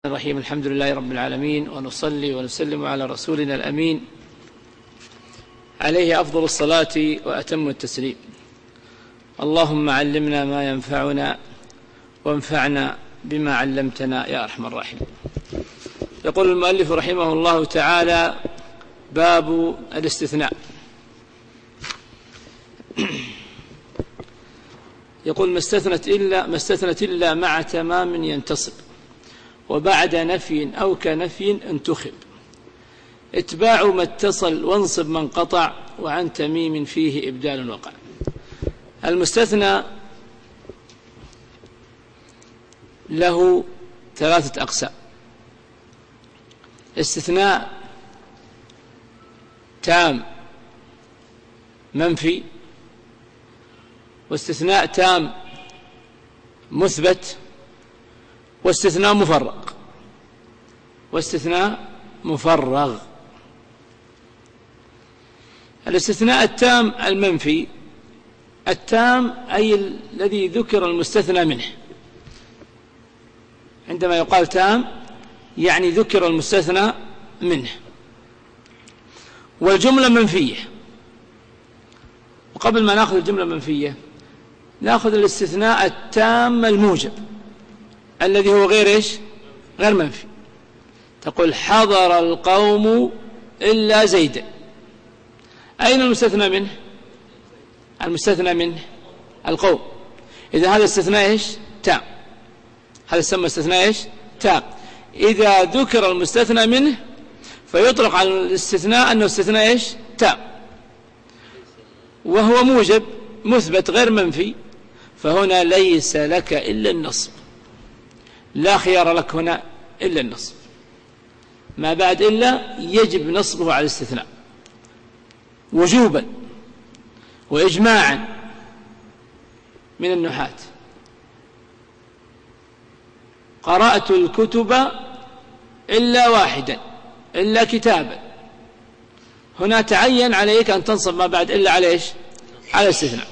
الرحيم. الحمد لله رب العالمين، ونصلي ونسلم على رسولنا الأمين عليه أفضل الصلاة وأتم التسليم. اللهم علمنا ما ينفعنا وانفعنا بما علمتنا يا أرحم الراحمين. يقول المؤلف رحمه الله تعالى: باب الاستثناء. يقول: ما استثنت إلا مع تمام ينتصب، وبعد نفي أو كنفي انتخب، اتباع ما اتصل وانصب من قطع، وعن تميم فيه إبدال وقع. المستثنى له ثلاثة أقسام: استثناء تام منفي، واستثناء تام مثبت، واستثناء مفرغ. الاستثناء التام المنفي: التام أي الذي ذكر المستثنى منه. عندما يقال تام يعني ذكر المستثنى منه. والجملة منفية. وقبل ما نأخذ الجملة المنفية نأخذ الاستثناء التام الموجب الذي هو غير منفي. تقول: حضر القوم إلا زيدا. أين المستثنى منه؟ المستثنى منه القوم. إذا هذا استثناء تام، هذا يسمى استثناء تام. إذا ذكر المستثنى منه فيطلق على الاستثناء أنه استثناء تام، وهو موجب مثبت غير منفي، فهنا ليس لك إلا النصب، لا خيار لك هنا إلا النصب. ما بعد إلا يجب نصبه على الاستثناء وجوبا وإجماعا من النحاة. قرأت الكتب إلا واحدا، إلا كتابا. هنا تعين عليك أن تنصب ما بعد إلا على على الاستثناء.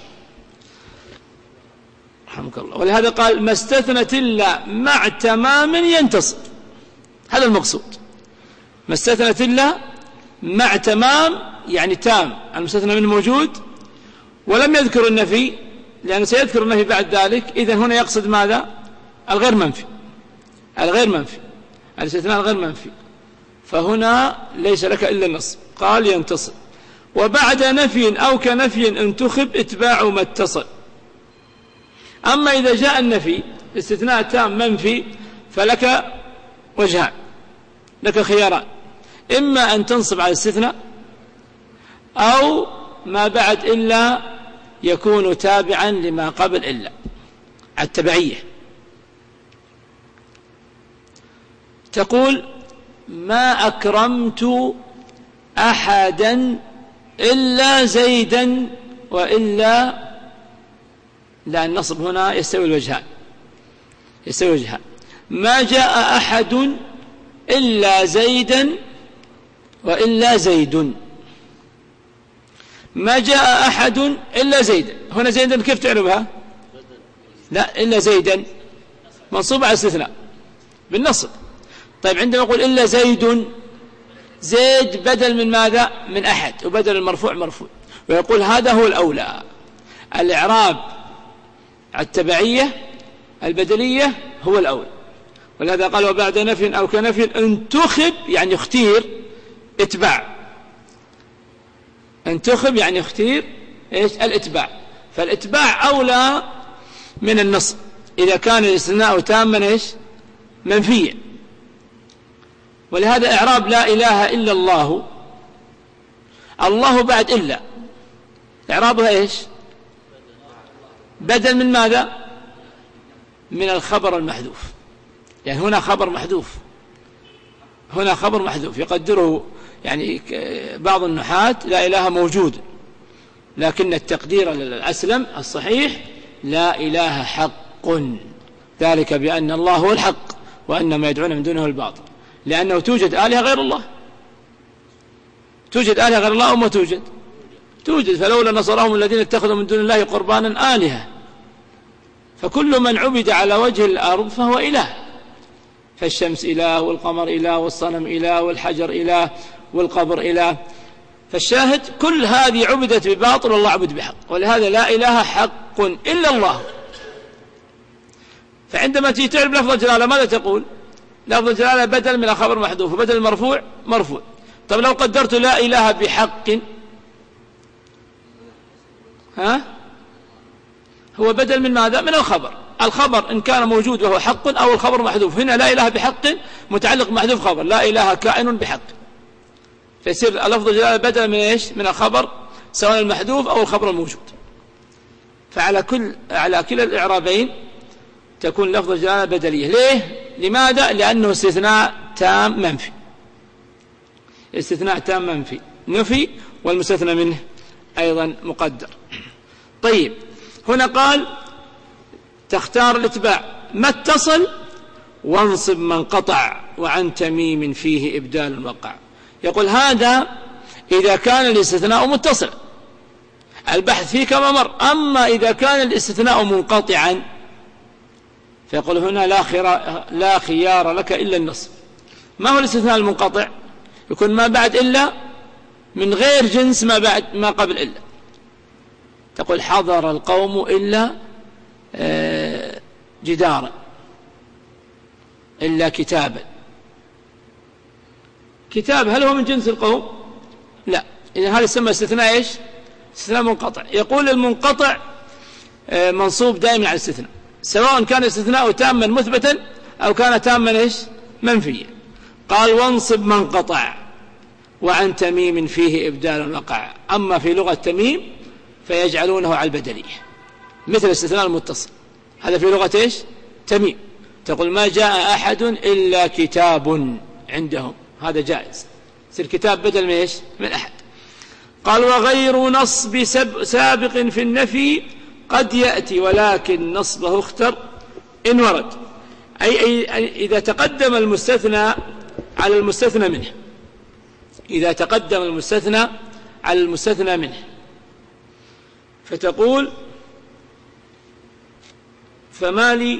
رحمك الله. ولهذا قال: ما استثنت إلا مع تمام ينتصب. هذا المقصود. ما استثنت إلا مع تمام، يعني تام المستثنى منه موجود ولم يذكر النفي، لأنه سيذكر النفي بعد ذلك. إذن هنا يقصد ماذا؟ الغير منفي، الاستثناء الغير منفي. فهنا ليس لك إلا النصب. قال: ينتصب. وبعد نفي أو كنفي انتخب، اتباع ما اتصل. أما إذا جاء النفي استثناء تام منفي فلك وجهان، لك خياران: إما أن تنصب على الاستثناء، أو ما بعد إلا يكون تابعا لما قبل إلا، التبعية. تقول: ما أكرمت أحدا إلا زيدا وإلا. لا، النصب هنا يستوي الوجهان. ما جاء أحد إلا زيدا وإلا زيد. ما جاء أحد إلا زيدا. هنا زيدا كيف تعرفها؟ لا، إلا زيدا منصوب على الاستثناء بالنصب. طيب، عندما نقول إلا زيد، زيد بدل من ماذا؟ من أحد، وبدل المرفوع مرفوع. ويقول: هذا هو الأولى. الإعراب التبعية البدلية هو الأول. ولهذا قال: وبعد نفي أو كنفي انتخب، يعني اختير اتباع. انتخب يعني اختير الاتباع. فالاتباع أولى من النصب إذا كان الاستثناء تاما منفيا. ولهذا إعراب لا إله إلا الله، الله بعد إلا، إعرابها بدل من ماذا؟ من الخبر المحذوف. يعني هنا خبر محذوف يقدره يعني بعض النحاة: لا إله موجود، لكن التقدير الأسلم الصحيح: لا إله حق، ذلك بأن الله هو الحق وأن ما يدعون من دونه الباطل. لأنه توجد آلهة غير الله، أو ما توجد. فلولا نصرهم الذين اتخذوا من دون الله قربانا آلهة، فكل من عبد على وجه الأرض فهو إله. فالشمس إله والقمر إله والصنم إله والحجر إله والقبر إله. فالشاهد كل هذه عبدت بباطل والله عبد بحق، ولهذا لا إله حق إلا الله. فعندما تيجي تعرف لفظ الجلالة ماذا تقول؟ لفظ الجلالة بدل من الخبر محذوف، وبدل المرفوع مرفوع. طب لو قدرت لا إله بحق، هو بدل من ماذا؟ من الخبر. الخبر إن كان موجود وهو حق أو الخبر محذوف. هنا لا إله بحق متعلق محذوف خبر، لا إله كائن بحق، فيصير لفظ الجلالة بدل من إيش؟ من الخبر سواء المحذوف أو الخبر الموجود. فعلى كلا الإعرابين تكون لفظ الجلالة بدلية. ليه؟ لماذا؟ لأنه استثناء تام منفي. استثناء تام منفي نفي، والمستثنى منه أيضا مقدر. طيب هنا قال تختار الاتباع ما اتصل وانصب من قطع وعن تميم فيه إبدال وقع. يقول هذا إذا كان الاستثناء متصل، البحث فيه كما مر. أما إذا كان الاستثناء منقطعا فيقول هنا لا خيار لك إلا النصب. ما هو الاستثناء المنقطع؟ يكون ما بعد إلا من غير جنس ما بعد ما قبل إلا. تقول حضر القوم إلا جدارا إلا كتابا. كتاب هل هو من جنس القوم؟ لا. إذن هذا يسمى استثناء إيش؟ استثناء منقطع. يقول المنقطع منصوب دائما على الاستثناء، سواء كان الاستثناء تاما مثبتا أو كان تاما إيش؟ منفيا. قال وانصب من قطع وعن تميم فيه إبدال وقع. أما في لغة تميم فيجعلونه على البدلية مثل الاستثناء المتصل، هذا في لغة إيش؟ تميم. تقول ما جاء أحد إلا كتاب عندهم، هذا جائز، يصير كتاب بدل من إيش؟ من أحد. قال وغير نصب سابق في النفي قد يأتي ولكن نصبه اختر إن ورد. أي إذا تقدم المستثنى على المستثنى منه، إذا تقدم المستثنى على المستثنى منه، فتقول فما لي،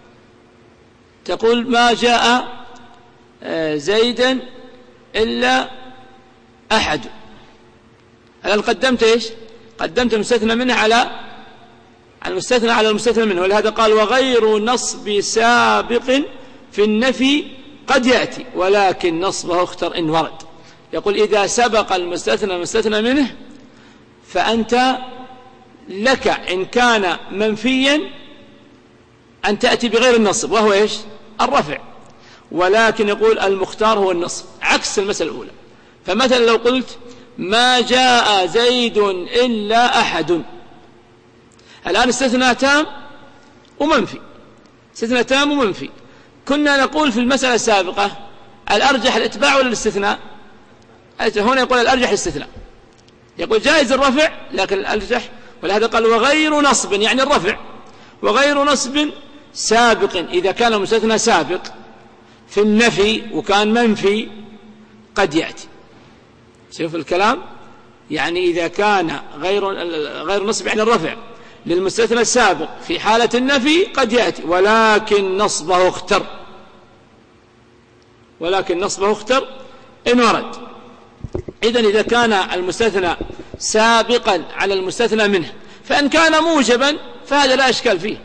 تقول ما جاء زيدا إلا أحد. الآن قدمت إيش؟ قدمت المستثنى منه على المستثنى على المستثنى منه، ولهذا قال وغير نصب سابق في النفي قد يأتي ولكن نصبه اختر إن ورد. يقول إذا سبق المستثنى منه فأنت لك إن كان منفيا أن تأتي بغير النصب وهو إيش؟ الرفع. ولكن يقول المختار هو النصب عكس المسألة الأولى. فمثلا لو قلت ما جاء زيد إلا أحد، الآن استثناء تام ومنفي، استثناء تام ومنفي. كنا نقول في المسألة السابقة الأرجح الاتباع ولا الاستثناء؟ هنا يقول الأرجح الاستثناء، يقول جائز الرفع لكن الأرجح. ولهذا قال وغير نصب يعني الرفع، وغير نصب سابق إذا كان المستثنى سابق في النفي وكان منفي قد يأتي. شوف الكلام، يعني إذا كان غير نصب يعني الرفع للمستثنى السابق في حالة النفي قد يأتي ولكن نصبه اختر، ولكن نصبه اختر إن ورد. إذن إذا كان المستثنى سابقا على المستثنى منه، فإن كان موجبا فهذا لا إشكال فيه،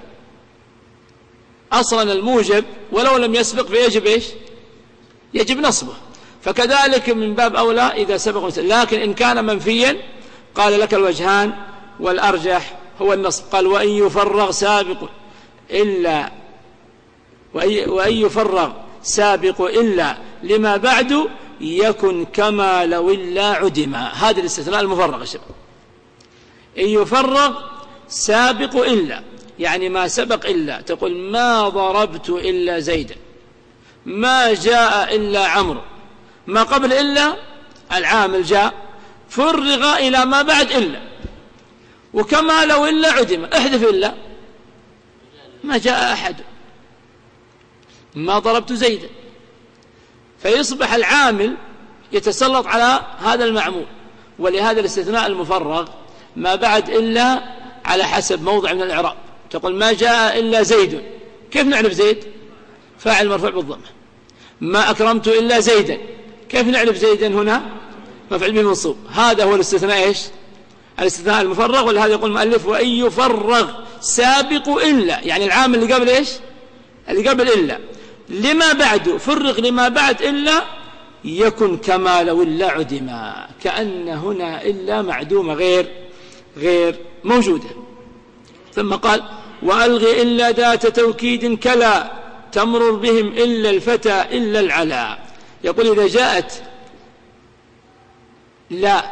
أصلا الموجب ولو لم يسبق فيجب إيش؟ يجب نصبه. فكذلك من باب أولى إذا سبق، لكن إن كان منفيا قال لك الوجهان والأرجح هو النصب. قال وإن يفرغ سابق إلا وإن يفرغ سابق إلا لما بعد يكن كما لو إلا عدما. هذا الاستثناء المفرغ يا شباب. إن يفرغ سابق إلا يعني ما سبق إلا، تقول ما ضربت إلا زيدا، ما جاء إلا عمرو، ما قبل إلا العامل جاء فرغ إلى ما بعد إلا، وكما لو إلا عدم احذف إلا ما جاء أحد، ما ضربت زيدا، فيصبح العامل يتسلط على هذا المعمول. ولهذا الاستثناء المفرغ ما بعد إلا على حسب موضع من الإعراب. تقول ما جاء إلا زيد، كيف نعرف زيد؟ فاعل مرفوع بالضمة، ما أكرمت إلا زيدا. كيف نعرف زيدا هنا؟ مفعول به منصوب. هذا هو الاستثناء إيش؟ الاستثناء المفرغ. ولهذا يقول المؤلف وإن يفرغ سابق إلا، يعني العامل اللي قبل إيش؟ اللي قبل إلا. لما بعد فرغ لما بعد إلا يكن كما لو إلا عدما، كأن هنا إلا معدومة غير موجودة. ثم قال وألغي إلا ذات توكيد كلا تمرر بهم إلا الفتى إلا العلا. يقول إذا جاءت لا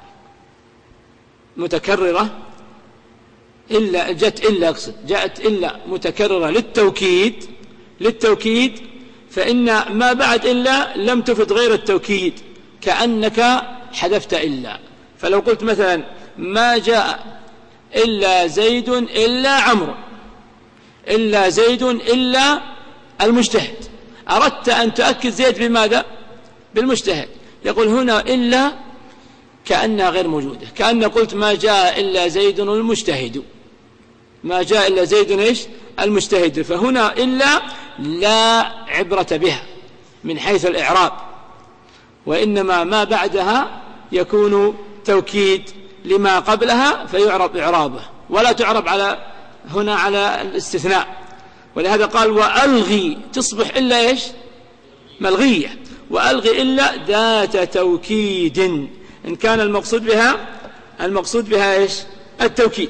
متكررة إلا جاءت إلا متكررة للتوكيد فإن ما بعد إلا لم تفد غير التوكيد، كأنك حذفت إلا. فلو قلت مثلا ما جاء إلا زيد إلا عمرو إلا زيد إلا المجتهد، أردت أن تؤكد زيد بماذا؟ بالمجتهد. يقول هنا إلا كأنها غير موجودة، كأن قلت ما جاء إلا زيد المجتهد، ما جاء إلا زيد إيش؟ المجتهد. فهنا إلا لا عبرة بها من حيث الإعراب، وإنما ما بعدها يكون توكيد لما قبلها فيعرب إعرابه، ولا تعرب هنا على الاستثناء. ولهذا قال وألغي تصبح إلا إيش؟ ملغية. وألغي إلا ذات توكيد إن كان المقصود بها إيش؟ التوكيد.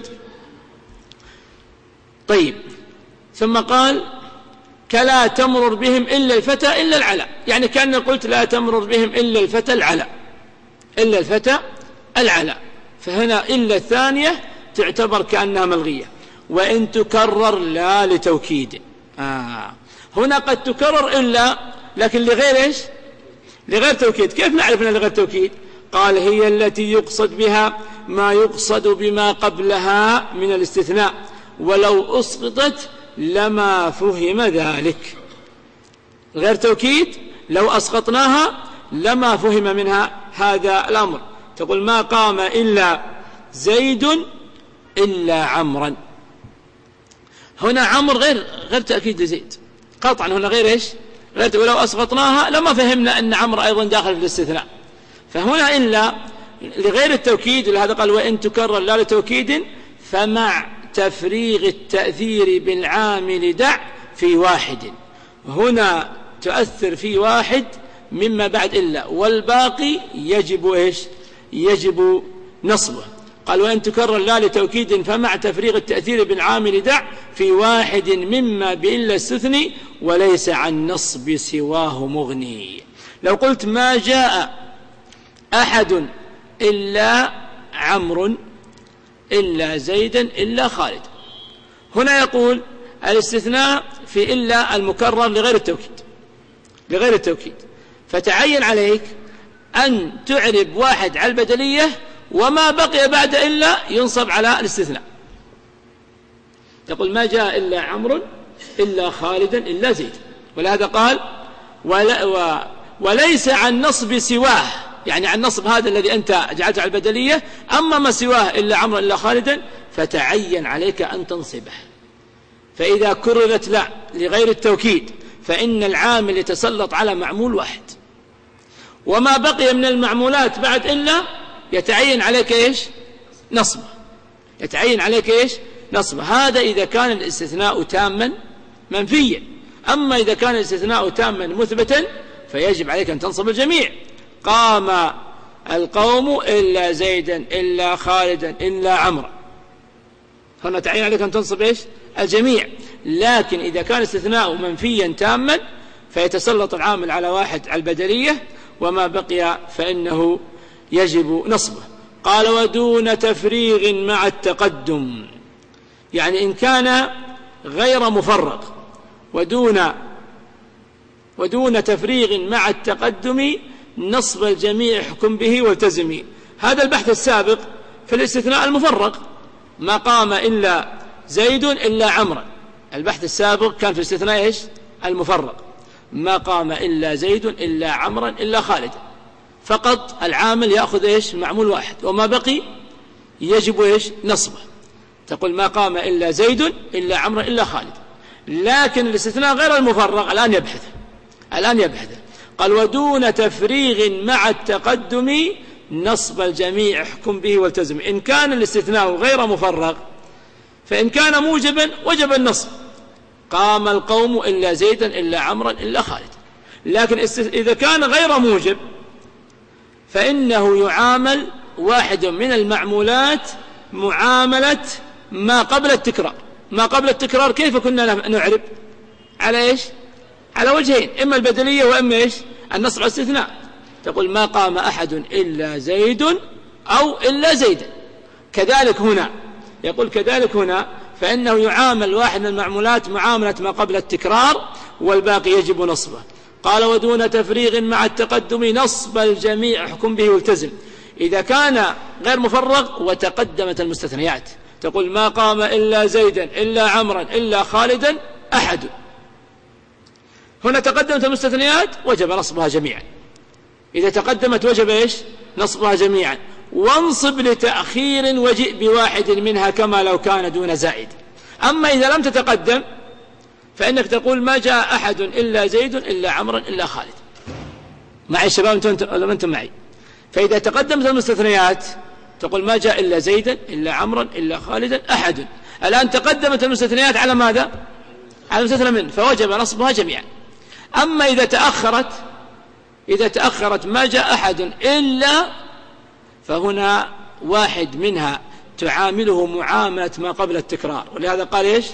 طيب ثم قال كلا تمرر بهم إلا الفتى إلا العلا، يعني كأن قلت لا تمرر بهم إلا الفتى العلا، فهنا إلا الثانية تعتبر كأنها ملغية. وإن تكرر لا لتوكيد، هنا قد تكرر إلا لكن لغير إيش؟ لغير توكيد. كيف نعرف أنها لغير توكيد؟ قال هي التي يقصد بها ما يقصد بما قبلها من الاستثناء، ولو أسقطت لما فهم ذلك. غير توكيد لو أسقطناها لما فهم منها هذا الأمر. تقول ما قام إلا زيد إلا عمرا، هنا عمر غير تأكيد لزيد قطعا، هنا غير إيش؟ غير. ولو أسقطناها لما فهمنا أن عمر أيضا داخل في الاستثناء. فهنا إلا لغير التوكيد. لهذا قال وإن تكرر لا لتوكيد فمع تفريغ التأثير بالعامل دع في واحد، هنا تؤثر في واحد مما بعد إلا، والباقي يجب إيش؟ يجب نصبه. قال وإن تكرر لا لتوكيد فمع تفريغ التأثير بالعامل دع في واحد مما بإلا استثني وليس عن نصب سواه مغني. لو قلت ما جاء أحد إلا عمرو إلا زيدا إلا خالد، هنا يقول الاستثناء في إلا المكرر لغير التوكيد، فتعين عليك أن تعرب واحد على البدلية وما بقي بعد إلا ينصب على الاستثناء. تقول ما جاء إلا عمرو إلا خالدا إلا زيد. ولهذا قال وليس عن نصب سواه، يعني عن نصب هذا الذي أنت جعلته على البدلية، أما ما سواه إلا عمرو إلا خالدا فتعين عليك أن تنصبه. فإذا كررت لا لغير التوكيد فإن العامل يتسلط على معمول واحد، وما بقي من المعمولات بعد إلا يتعين عليك إيش؟ نصبه. هذا إذا كان الاستثناء تاما منفيا. أما إذا كان الاستثناء تاما مثبتا فيجب عليك أن تنصب الجميع. قام القوم إلا زيدا إلا خالدا إلا عمرا، هنا تعين عليك أن تنصب إيش؟ الجميع. لكن إذا كان استثناء منفيا تاما فيتسلط العامل على واحد على البدلية، وما بقي فإنه يجب نصبه. قال ودون تفريغ مع التقدم، يعني إن كان غير مفرغ ودون تفريغ مع التقدم نصب الجميع حكم به والتزمي. هذا البحث السابق في الاستثناء المفرغ، ما قام إلا زيد إلا عمرا. البحث السابق كان في الاستثناء إيش؟ المفرغ، ما قام إلا زيد إلا عمرا إلا خالد، فقط العامل يأخذ إيش؟ معمول واحد، وما بقي يجب إيش؟ نصبه. تقول ما قام إلا زيد إلا عمرا إلا خالد. لكن الاستثناء غير المفرغ الآن يبحث، الآن يبحث. قال ودون تفريغ مع التقدم نصب الجميع احكم به والتزم. إن كان الاستثناء غير مفرغ فإن كان موجبا وجب النصب، قام القوم إلا زيدا إلا عمرا إلا خالد. لكن إذا كان غير موجب فإنه يعامل واحد من المعمولات معاملة ما قبل التكرار. ما قبل التكرار كيف كنا نعرب؟ على إيش؟ على وجهين، إما البدلية وإما إيش؟ النصب على الاستثناء. تقول ما قام أحد إلا زيد أو إلا زيدا. كذلك هنا يقول كذلك هنا فإنه يعامل واحد من المعمولات معاملة ما قبل التكرار والباقي يجب نصبه. قال ودون تفريغ مع التقدم نصب الجميع احكم به والتزم. إذا كان غير مفرغ وتقدمت المستثنيات، تقول ما قام إلا زيدا إلا عمرا إلا خالدا أحد، هنا تقدمت المستثنيات وجب نصبها جميعا. إذا تقدمت وجب إيش؟ نصبها جميعا. وانصب لتأخير وجئ بواحد منها كما لو كان دون زائد. أما إذا لم تتقدم فإنك تقول ما جاء أحد إلا زيد إلا عمرا إلا خالد. معي الشباب أنتم معي؟ فإذا تقدمت المستثنيات تقول ما جاء إلا زيدا إلا عمرا إلا خالدا أحد. الآن تقدمت المستثنيات على ماذا؟ على المستثنى منه، فوجب نصبها جميعا. أما إذا تأخرت ما جاء أحد إلا، فهنا واحد منها تعامله معاملة ما قبل التكرار. ولهذا قال إيش؟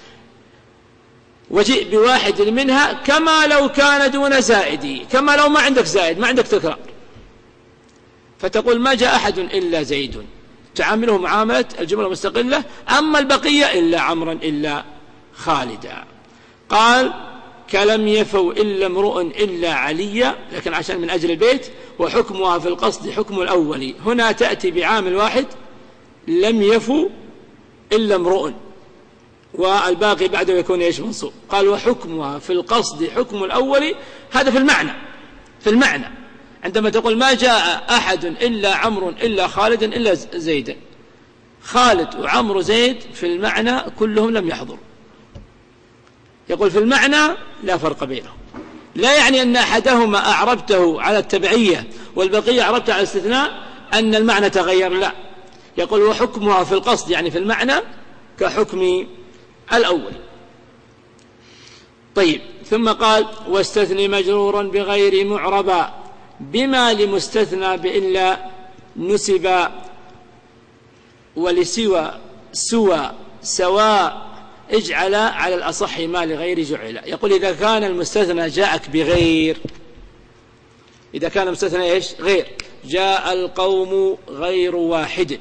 وجئ بواحد منها كما لو كان دون زائد. كما لو ما عندك زائد، ما عندك تكرار، فتقول ما جاء أحد إلا زيد، تعامله معاملة الجملة مستقلة. أما البقية إلا عمرا إلا خالدا. قال كلم يفوا إلا امرؤ إلا عليا، لكن عشان من أجل البيت. وحكمها في القصد حكم الأول. هنا تأتي بعامل واحد لم يفوا إلا امرؤ، والباقي بعده يكون إيش؟ منصوب. قال وحكمها في القصد حكم الأول. هذا في المعنى عندما تقول ما جاء أحد إلا عمرو إلا خالد إلا زيد، خالد وعمرو زيد في المعنى كلهم لم يحضروا. يقول في المعنى لا فرق بينهم، لا يعني أن أحدهما أعربته على التبعية والبقية أعربته على الاستثناء أن المعنى تغير، لا. يقول وحكمها في القصد يعني في المعنى كحكم الأول. طيب، ثم قال واستثني مجرورا بغير معربا بما لمستثنى بإلا نسبا ولسوى سوى سواء اجعل على الأصح ما لغير جعل. يقول إذا كان المستثنى جاءك بغير، إذا كان المستثنى إيش؟ غير. جاء القوم غير واحد،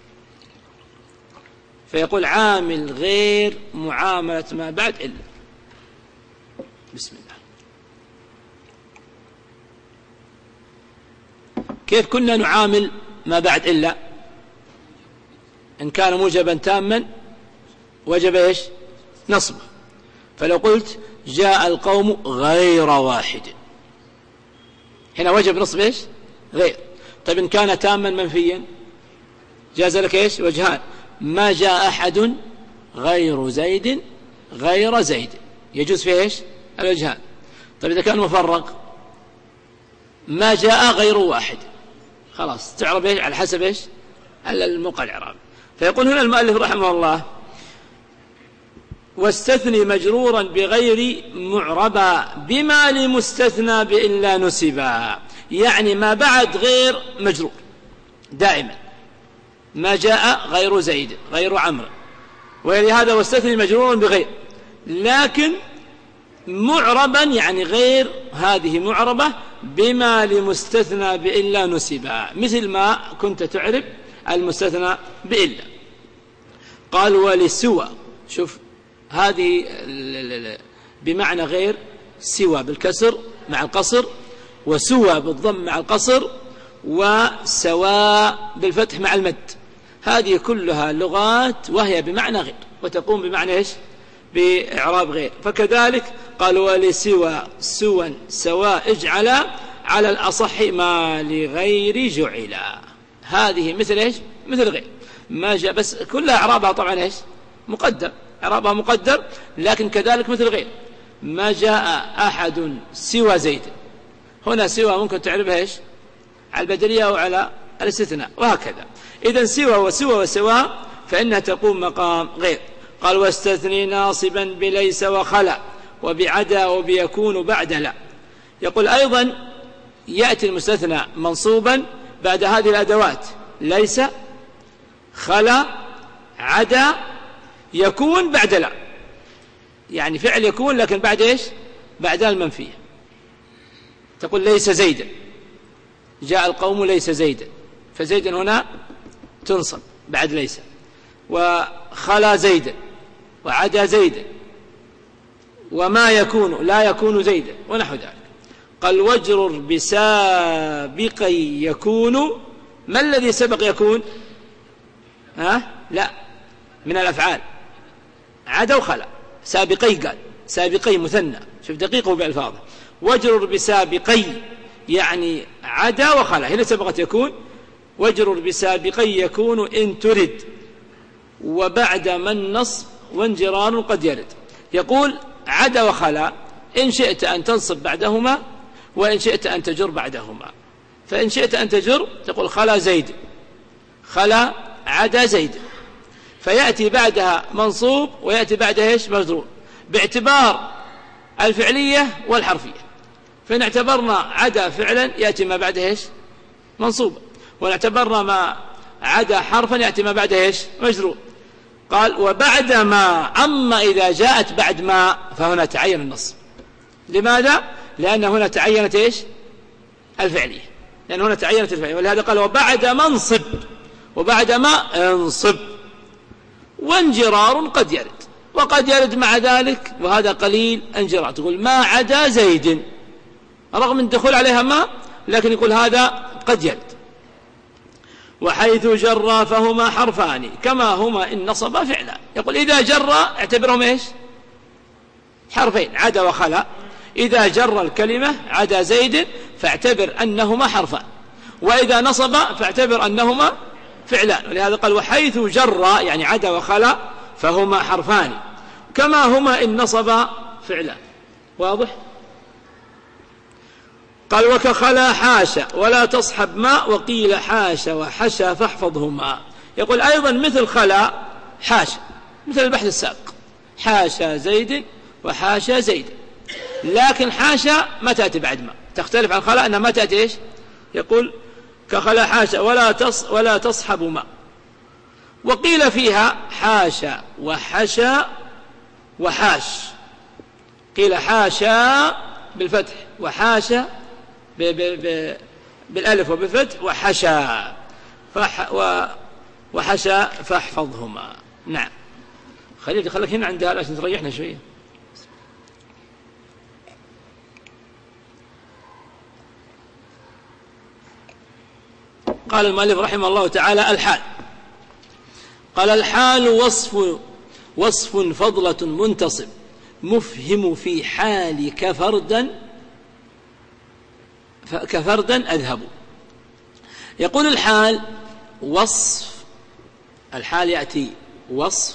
فيقول عامل غير معاملة ما بعد إلا. بسم الله. كيف كنا نعامل ما بعد إلا؟ إن كان موجبا تاما وجب إيش؟ نصبه. فلو قلت جاء القوم غير واحد، هنا وجب نصب إيش؟ غير. طيب إن كان تاما منفيا جاز لك إيش؟ وجهان. ما جاء أحد غير زيد غير زيد، يجوز فيه إيش؟ الوجهان. طيب إذا كان مفرق ما جاء غير واحد، خلاص تعرب إيش؟ على حسب إيش؟ على الموقع الإعرابي. فيقول هنا المؤلف رحمه الله واستثني مجرورا بغير معربا بما لمستثنى بإلا نسبا، يعني ما بعد غير مجرور دائما. ما جاء غير زيد غير عمرو، ولهذا واستثني مجرورا بغير، لكن معربا يعني غير هذه معربة بما لمستثنى بإلا نسبا، مثل ما كنت تعرب المستثنى بإلا. قال ولسوى، شوف هذه بمعنى غير، سوى بالكسر مع القصر، وسوى بالضم مع القصر، وسواء بالفتح مع المد. هذه كلها لغات وهي بمعنى غير، وتقوم بمعنى إيش؟ بإعراب غير. فكذلك قال ولسوى سوى سواء اجعل على الأصح ما لغير جعل. هذه مثل إيش؟ مثل غير ما جاء، بس كلها إعرابها طبعا إيش؟ مقدر، إعرابها مقدر، لكن كذلك مثل غير. ما جاء أحد سوى زيد. هنا سوى ممكن تعرفها إيش؟ على البدلية أو على الاستثناء، وهكذا. إذن سوى وسوى وسوى فإنها تقوم مقام غير. قال واستثني ناصبا بليس وخلا وبعدا وبيكون بعد لا. يقول أيضا يأتي المستثنى منصوبا بعد هذه الأدوات: ليس، خلا، عدا، يكون بعد لا. يعني فعل يكون لكن بعد إيش؟ بعد المنفية. تقول ليس زيدا، جاء القوم ليس زيدا، فزيدا هنا تنصب بعد ليس. وخلا زيدا وعدا زيدا، وما يكون لا يكون زيدا، ونحو ذلك. قال واجرر بسابق يكون. ما الذي سبق يكون؟ لا، من الأفعال عدا وخلا. سابقي قال سابقي مثنى، شوف دقيقه بألفاظه. واجرر بسابقي يعني عدا وخلا، هنا سبقت يكون. واجرر بسابقي يكون إن ترد وبعد من نصب وانجرار قد يرد. يقول عدا وخلا إن شئت أن تنصب بعدهما وإن شئت أن تجر بعدهما. فإن شئت أن تجر تقول خلا زيد، خلا عدا زيد، فيأتي بعدها منصوب ويأتي بعدها إيش؟ مجرور، باعتبار الفعلية والحرفية. فإن اعتبرنا عدا فعلا يأتي ما بعدها إيش؟ منصوب، وإن اعتبرنا ما عدا حرفا يأتي ما بعدها إيش؟ مجرور. قال وبعد ما، أما إذا جاءت بعد ما فهنا تعين النص. لماذا؟ لأن هنا تعينت إيش؟ الفعلية، لأن هنا تعينت الفعلية، ولهذا قال وبعد ما انصب، وبعد ما انصب. وانجرار قد يرد، وقد يرد مع ذلك، وهذا قليل انجرار. تقول ما عدا زيد، رغم الدخول عليها ما، لكن يقول هذا قد يرد. وحيث جر فهما حرفان كما هما إن نصبا فعلا. يقول إذا جر اعتبرهم إيش؟ حرفين، عدا وخلا. إذا جر الكلمة عدا زيد فاعتبر أنهما حرفان، وإذا نصب فاعتبر أنهما فعلان. ولهذا قال وحيث جر يعني عدا وخلا فهما حرفان كما هما إن نصبا فعلان. واضح؟ قال وكخلا حاشا ولا تصحب ما وقيل حاشا وحشا فاحفظهما. يقول أيضا مثل خلا حاشا، مثل البحث السابق، حاشا زيد وحاشا زيد. لكن حاشا ما تأتي بعد ما، تختلف عن خلا أنها ما تأتي إيش؟ يقول كخلا حاشا ولا تصحب ما. وقيل فيها حاشا وحشا وحاش، قيل حاشا بالفتح وحاشا بالألف وبالفتح وحشا وحشا فاحفظهما. نعم. خليك هنا عندها عشان تريحنا شوية. قال المؤلف رحمه الله تعالى الحال. قال الحال وصف فضلة منتصب مفهم في حال كفردا أذهب. يقول الحال وصف، الحال يأتي وصف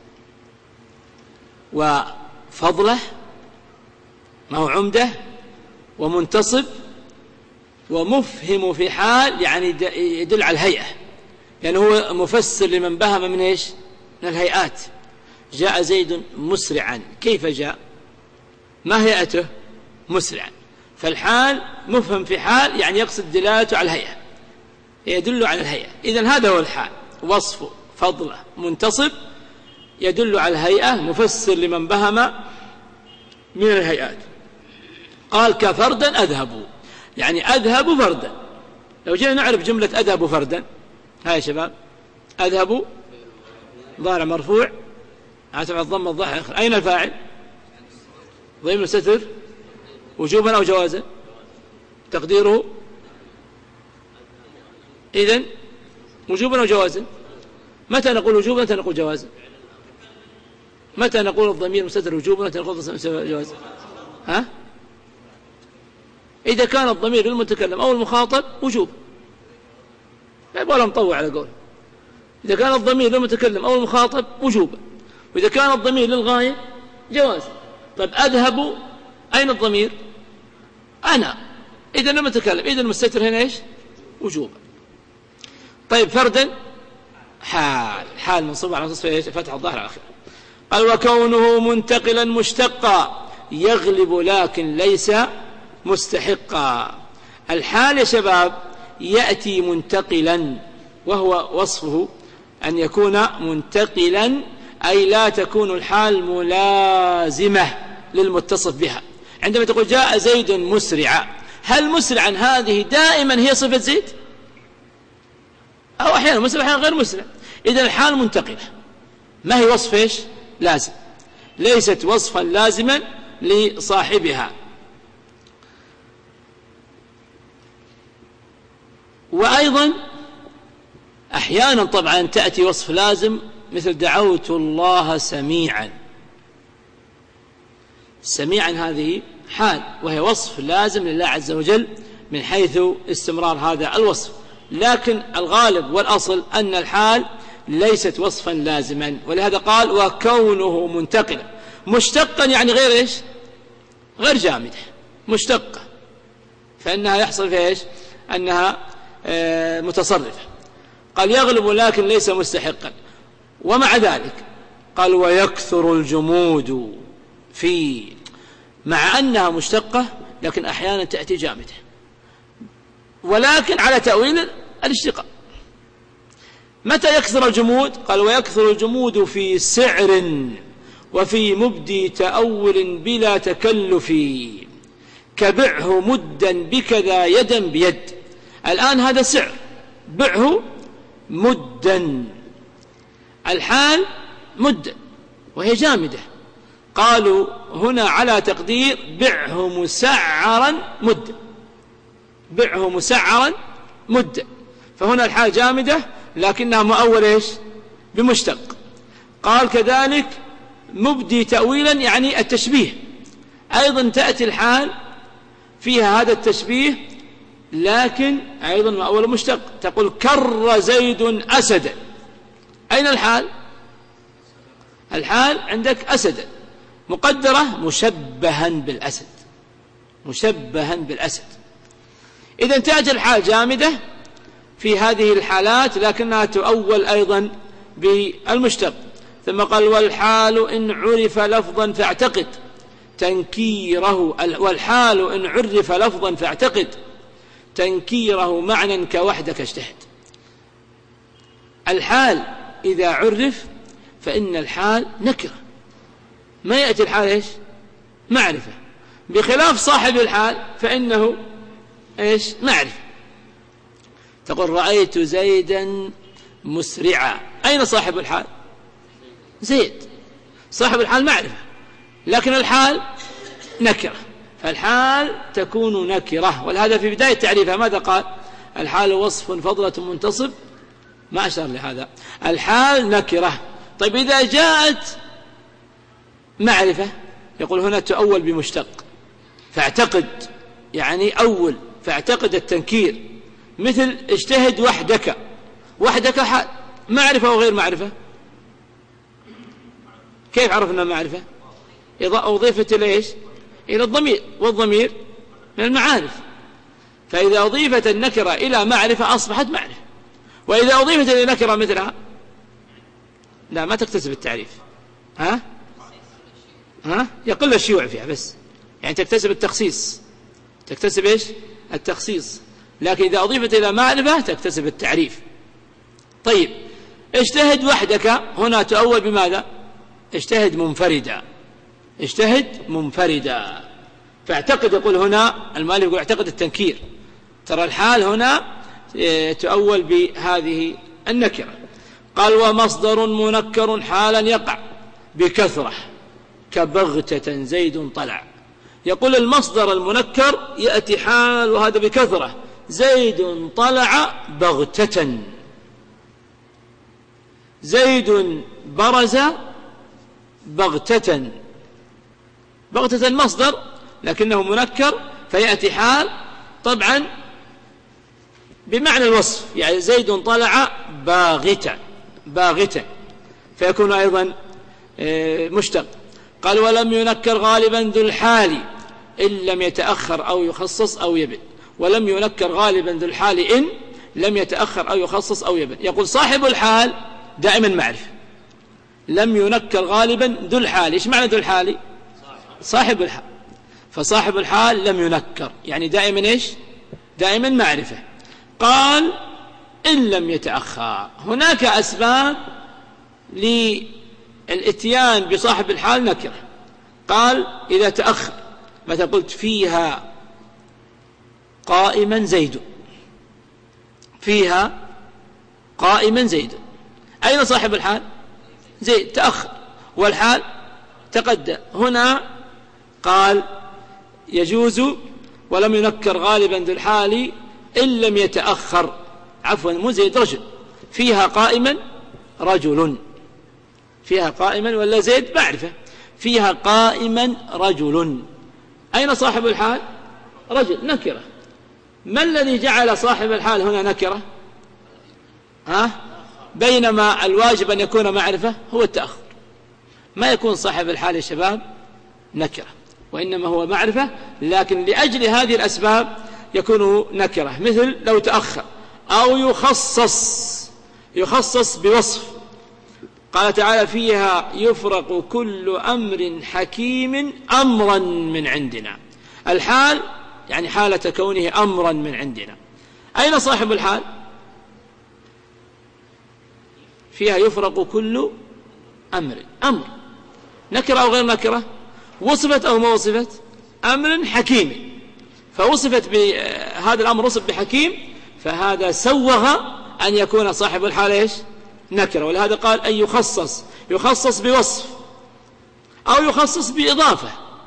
وفضلة ما هو عمدة ومنتصب ومفهم في حال، يعني يدل على الهيئة، يعني هو مفسر لمن بهم من إيش؟ من الهيئات. جاء زيد مسرعا، كيف جاء؟ ما هيئته؟ مسرعا. فالحال مفهم في حال يعني يقصد دلالته على الهيئة، يدل على الهيئة. إذن هذا هو الحال، وصف فضلة منتصب يدل على الهيئة، مفسر لمن بهم من الهيئات. قال كفردا أذهب، يعني أذهب فردا. لو جينا نعرف جملة أذهب فردا، هاي يا شباب، أذهب ضارع مرفوع عاتب على الضم الظاهر، أين الفاعل؟ ضمير مستتر وجوبا أو جوازا؟ تقديره إذن وجوبا أو جوازا؟ متى نقول وجوبا متى نقول جوازا؟ متى نقول الضمير مستتر وجوبا متى نقول جوازا؟ ها؟ إذا كان الضمير للمتكلم أو المخاطب وجوب، لا يبغى له مطوع على قول. إذا كان الضمير للمتكلم أو المخاطب وجوبا، وإذا كان الضمير للغاية جواز. طيب أذهب، أين الضمير؟ أنا، إذا لم أتكلم، إذا المستتر هنا إيش؟ وجوبا. طيب فردا، حال منصوب على نصف فتح الظاهر على آخره. قال وكونه منتقلا مشتقا يغلب لكن ليس مستحقا. الحال يا شباب يأتي منتقلا، وهو وصفه أن يكون منتقلا، أي لا تكون الحال ملازمة للمتصف بها. عندما تقول جاء زيد مسرعا، هل مسرعا هذه دائما هي صفة زيد؟ أو أحيانا مسرع أحيانا غير مسرع. إذا الحال منتقلة، ما هي وصف إيش؟ لازم، ليست وصفا لازما لصاحبها. وأيضا أحيانا طبعا تأتي وصف لازم، مثل دعوت الله سميعا. سميعا هذه حال، وهي وصف لازم لله عز وجل من حيث استمرار هذا الوصف، لكن الغالب والأصل أن الحال ليست وصفا لازما، ولهذا قال وكونه منتقلا. مشتقا يعني غير إيش؟ غير جامدة، مشتقة، فإنها يحصل فيها إيش؟ أنها متصرفة. قال يغلب لكن ليس مستحقا. ومع ذلك قال ويكثر الجمود في، مع أنها مشتقة لكن أحيانا تأتي جامدة، ولكن على تأويل الاشتقاق. متى يكثر الجمود؟ قال ويكثر الجمود في سعر وفي مبدي تأول بلا تكلف، كبعه مدا بكذا يدا بيد. الآن هذا سعر، بعه مدا، الحال مدا وهي جامدة. قالوا هنا على تقدير بعه مسعرا مدا، بعه مسعرا مدا، فهنا الحال جامدة لكنها مؤولة إيش؟ بمشتق. قال كذلك مبدي تأويلا يعني التشبيه، أيضا تأتي الحال فيها هذا التشبيه لكن أيضا مؤول مشتق. تقول كر زيد أسدا، أين الحال؟ الحال عندك أسدا، مقدرة مشبها بالأسد، مشبها بالأسد. إذا تأتي الحال جامدة في هذه الحالات لكنها تؤول أيضا بالمشتق. ثم قال والحال إن عرف لفظا فاعتقد تنكيره، والحال إن عرف لفظا فاعتقد تنكيره معنى كوحدك اجتهد. الحال إذا عرف فإن الحال نكرة، ما يأتي الحال إيش؟ معرفة، بخلاف صاحب الحال فإنه إيش؟ معرفة. تقول رأيت زيدا مسرعا، أين صاحب الحال؟ زيد، صاحب الحال معرفة، لكن الحال نكرة، فالحال تكون نكرة. ولهذا في بداية تعريفها ماذا قال؟ الحال وصف فضلة منتصب، ما أشار لهذا، الحال نكرة. طيب إذا جاءت معرفة يقول هنا تؤول بمشتق، فاعتقد يعني أول، فاعتقد التنكير، مثل اجتهد وحدك، وحدك حال معرفة وغير معرفة. كيف عرفنا معرفة؟ إذا أضيفت إلى إيش؟ إلى الضمير، والضمير من المعارف، فإذا أضيفت النكرة إلى معرفة أصبحت معرفة، وإذا أضيفت إلى نكرة مثلها لا ما تكتسب التعريف. يقل الشيوع فيها بس، يعني تكتسب التخصيص، تكتسب إيش؟ التخصيص، لكن إذا أضيفت إلى معرفة تكتسب التعريف. طيب اجتهد وحدك هنا تؤول بماذا؟ اجتهد منفردا، اجتهد منفردا، فاعتقد، يقول هنا المؤلف يقول اعتقد التنكير. ترى الحال هنا تؤول بهذه النكرة. قال ومصدر منكر حالا يقع بكثرة كبغتة زيد طلع. يقول المصدر المنكر يأتي حال وهذا بكثرة، زيد طلع بغتة، زيد برز بغتة. بغتة مصدر لكنه منكر فيأتي حال طبعا بمعنى الوصف، يعني زيد طلع باغتا، باغتا، فيكون أيضا مشتق. قال ولم ينكر غالبا ذو الحال إن لم يتأخر أو يخصص أو يبن. ولم ينكر غالبا ذو الحال إن لم يتأخر أو يخصص أو يبن. يقول صاحب الحال دائما معرفة. لم ينكر غالبا ذو الحال. إيش معنى ذو الحال؟ صاحب الحال. فصاحب الحال لم ينكر يعني دائما إيش؟ دائما معرفة. قال إن لم يتأخر. هناك أسباب للإتيان بصاحب الحال نكرة. قال إذا تأخر، مثلا قلت فيها قائما زيد، فيها قائما زيد، أين صاحب الحال؟ زيد، تأخر والحال تقدم. هنا قال يجوز ولم ينكر غالبا ذو الحال إن لم يتأخر، عفوا مو زيد، رجل، فيها قائما رجل، فيها قائما ولا زيد معرفة، فيها قائما رجل، أين صاحب الحال؟ رجل، نكرة. ما الذي جعل صاحب الحال هنا نكرة؟ بينما الواجب أن يكون معرفة هو التأخر. ما يكون صاحب الحال يا شباب نكرة، وإنما هو معرفة، لكن لأجل هذه الأسباب يكون نكرة. مثل لو تأخر أو يخصص بوصف. قال تعالى فيها يفرق كل أمر حكيم أمرا من عندنا. الحال يعني حالة كونه أمرا من عندنا. أين صاحب الحال؟ فيها يفرق كل أمر، أمر نكرة أو غير نكرة، وصفت أو ما وصفت، أمر حكيم، فوصفت بهذا الأمر وصف بحكيم، فهذا سوغ أن يكون صاحب الحال إيش؟ نكرة. ولهذا قال أن يخصص بوصف أو يخصص بإضافة.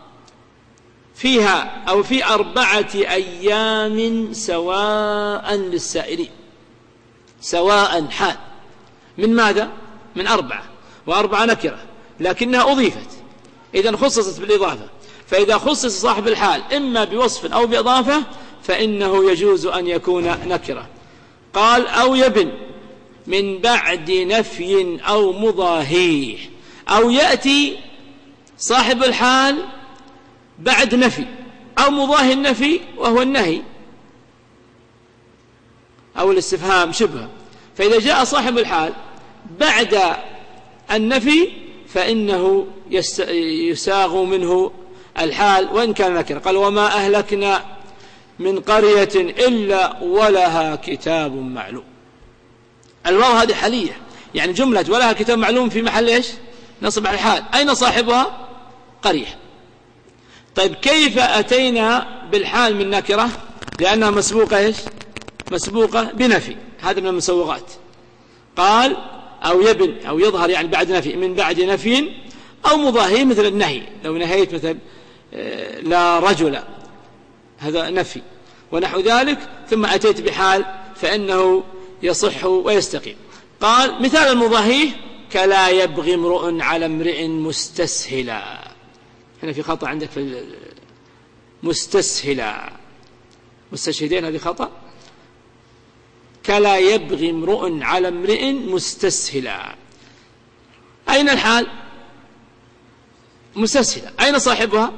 فيها أو في 4 أيام سواء للسائلين. سواء حال من ماذا؟ من 4، و4 نكرة لكنها أضيفت، إذن خصصت بالإضافة. فإذا خصص صاحب الحال إما بوصف أو بإضافة فإنه يجوز أن يكون نكرة. قال أو يبن من بعد نفي أو مضاهيه. أو يأتي صاحب الحال بعد نفي أو مضاهي النفي وهو النهي أو الاستفهام شبه. فإذا جاء صاحب الحال بعد النفي فإنه يساغ منه الحال وإن كان نكرة. قال وما أهلكنا من قرية إلا ولها كتاب معلوم. الواو هذه حالية، يعني جملة ولها كتاب معلوم في محل إيش؟ نصب على الحال. أين صاحبها؟ قرية. طيب كيف أتينا بالحال من نكرة؟ لأنها مسبوقة إيش؟ مسبوقة بنفي، هذا من المسوغات. قال أو يبن أو يظهر يعني بعد نفي، من بعد نفي أو مضاهي مثل النهي. لو نهيت مثل لا رجل هذا نفي ونحو ذلك، ثم أتيت بحال فإنه يصح ويستقيم. قال مثال المضاهيه كلا يبغي امرؤ على امرئ مستسهلا. هنا في خطأ عندك في مستسهلا، مستشهدين هذه خطأ. كلا يبغي امرؤ على امرئ مستسهلا. أين الحال؟ مستسهلا. أين صاحبها؟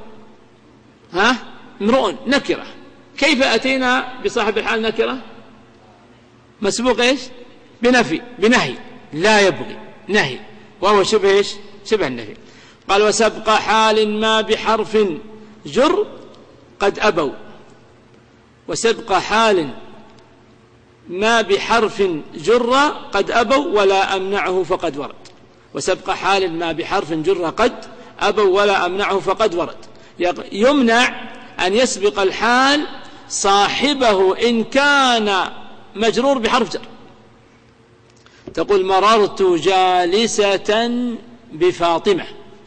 امرؤ نكرة. كيف أتينا بصاحب الحال نكرة؟ مسبوق إيش؟ بنفي، بنهي. لا يبغي نهي وهو شبه إيش؟ شبه النهي. قال وسبق حال ما بحرف جر قد أبوا. وسبق حال ما بحرف جر قد أبوا ولا أمنعه فقد ورد. وسبق حال ما بحرف جر قد أبوا ولا أمنعه فقد ورد. يمنع أن يسبق الحال صاحبه إن كان مجرور بحرف جر. تقول مررت جالسة بفاطمة،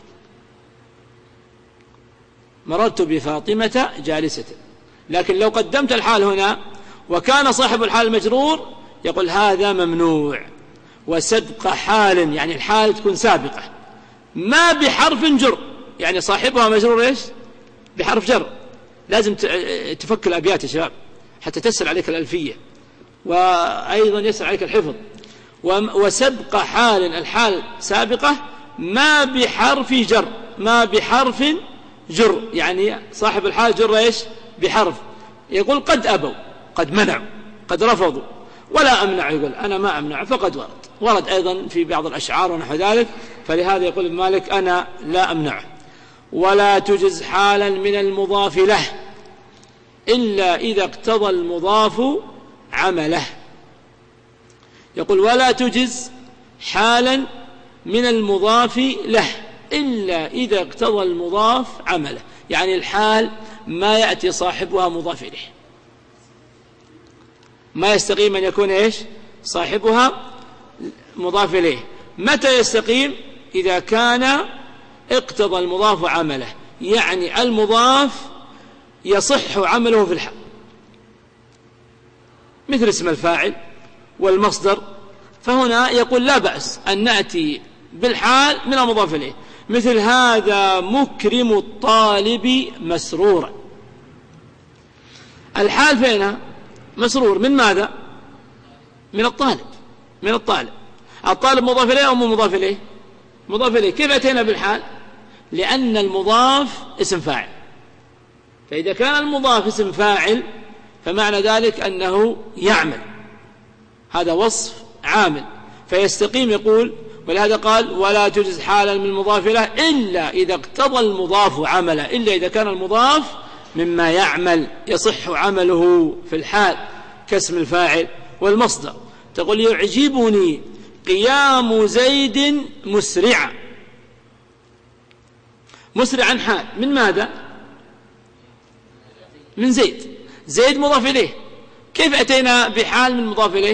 مررت بفاطمة جالسة، لكن لو قدمت الحال هنا وكان صاحب الحال مجرور يقول هذا ممنوع. وسبق حال يعني الحال تكون سابقة ما بحرف جر، يعني صاحبها مجرور إيش؟ بحرف جر. لازم تفك الأبيات يا شباب حتى تسهل عليك الألفية وأيضا يسهل عليك الحفظ. وسبق حال الحال سابقة ما بحرف جر. ما بحرف جر، يعني صاحب الحال جر إيش؟ بحرف. يقول قد أبوا، قد منعوا، قد رفضوا، ولا أمنع، يقول أنا ما أمنع، فقد ورد أيضا في بعض الأشعار ونحو ذلك، فلهذا يقول ابن مالك أنا لا أمنعه. ولا تجز حالا من المضاف له إلا إذا اقتضى المضاف عمله. يقول ولا تجز حالا من المضاف له إلا إذا اقتضى المضاف عمله، يعني الحال ما يأتي صاحبها مضاف إليه، ما يستقيم أن يكون إيش؟ صاحبها مضاف إليه. متى يستقيم؟ إذا كان اقتضى المضاف عمله، يعني المضاف يصح عمله في الحال، مثل اسم الفاعل والمصدر، فهنا يقول لا بأس أن نأتي بالحال من المضاف إليه، مثل هذا مكرم الطالب مسرورا. الحال فينا مسرور من ماذا؟ من الطالب، من الطالب. الطالب مضاف إليه أو مضاف إليه؟ مضاف إليه. كيف أتينا بالحال؟ لأن المضاف اسم فاعل، فإذا كان المضاف اسم فاعل فمعنى ذلك أنه يعمل، هذا وصف عامل فيستقيم. يقول ولهذا قال ولا تجز حالا من المضاف له إلا إذا اقتضى المضاف عمله، إلا إذا كان المضاف مما يعمل يصح عمله في الحال كاسم الفاعل والمصدر. تقول يعجبني قيام زيد مسرعا. مسرعا حال من ماذا؟ من زيد. زيد مضاف إليه. كيف أتينا بحال من مضاف إليه؟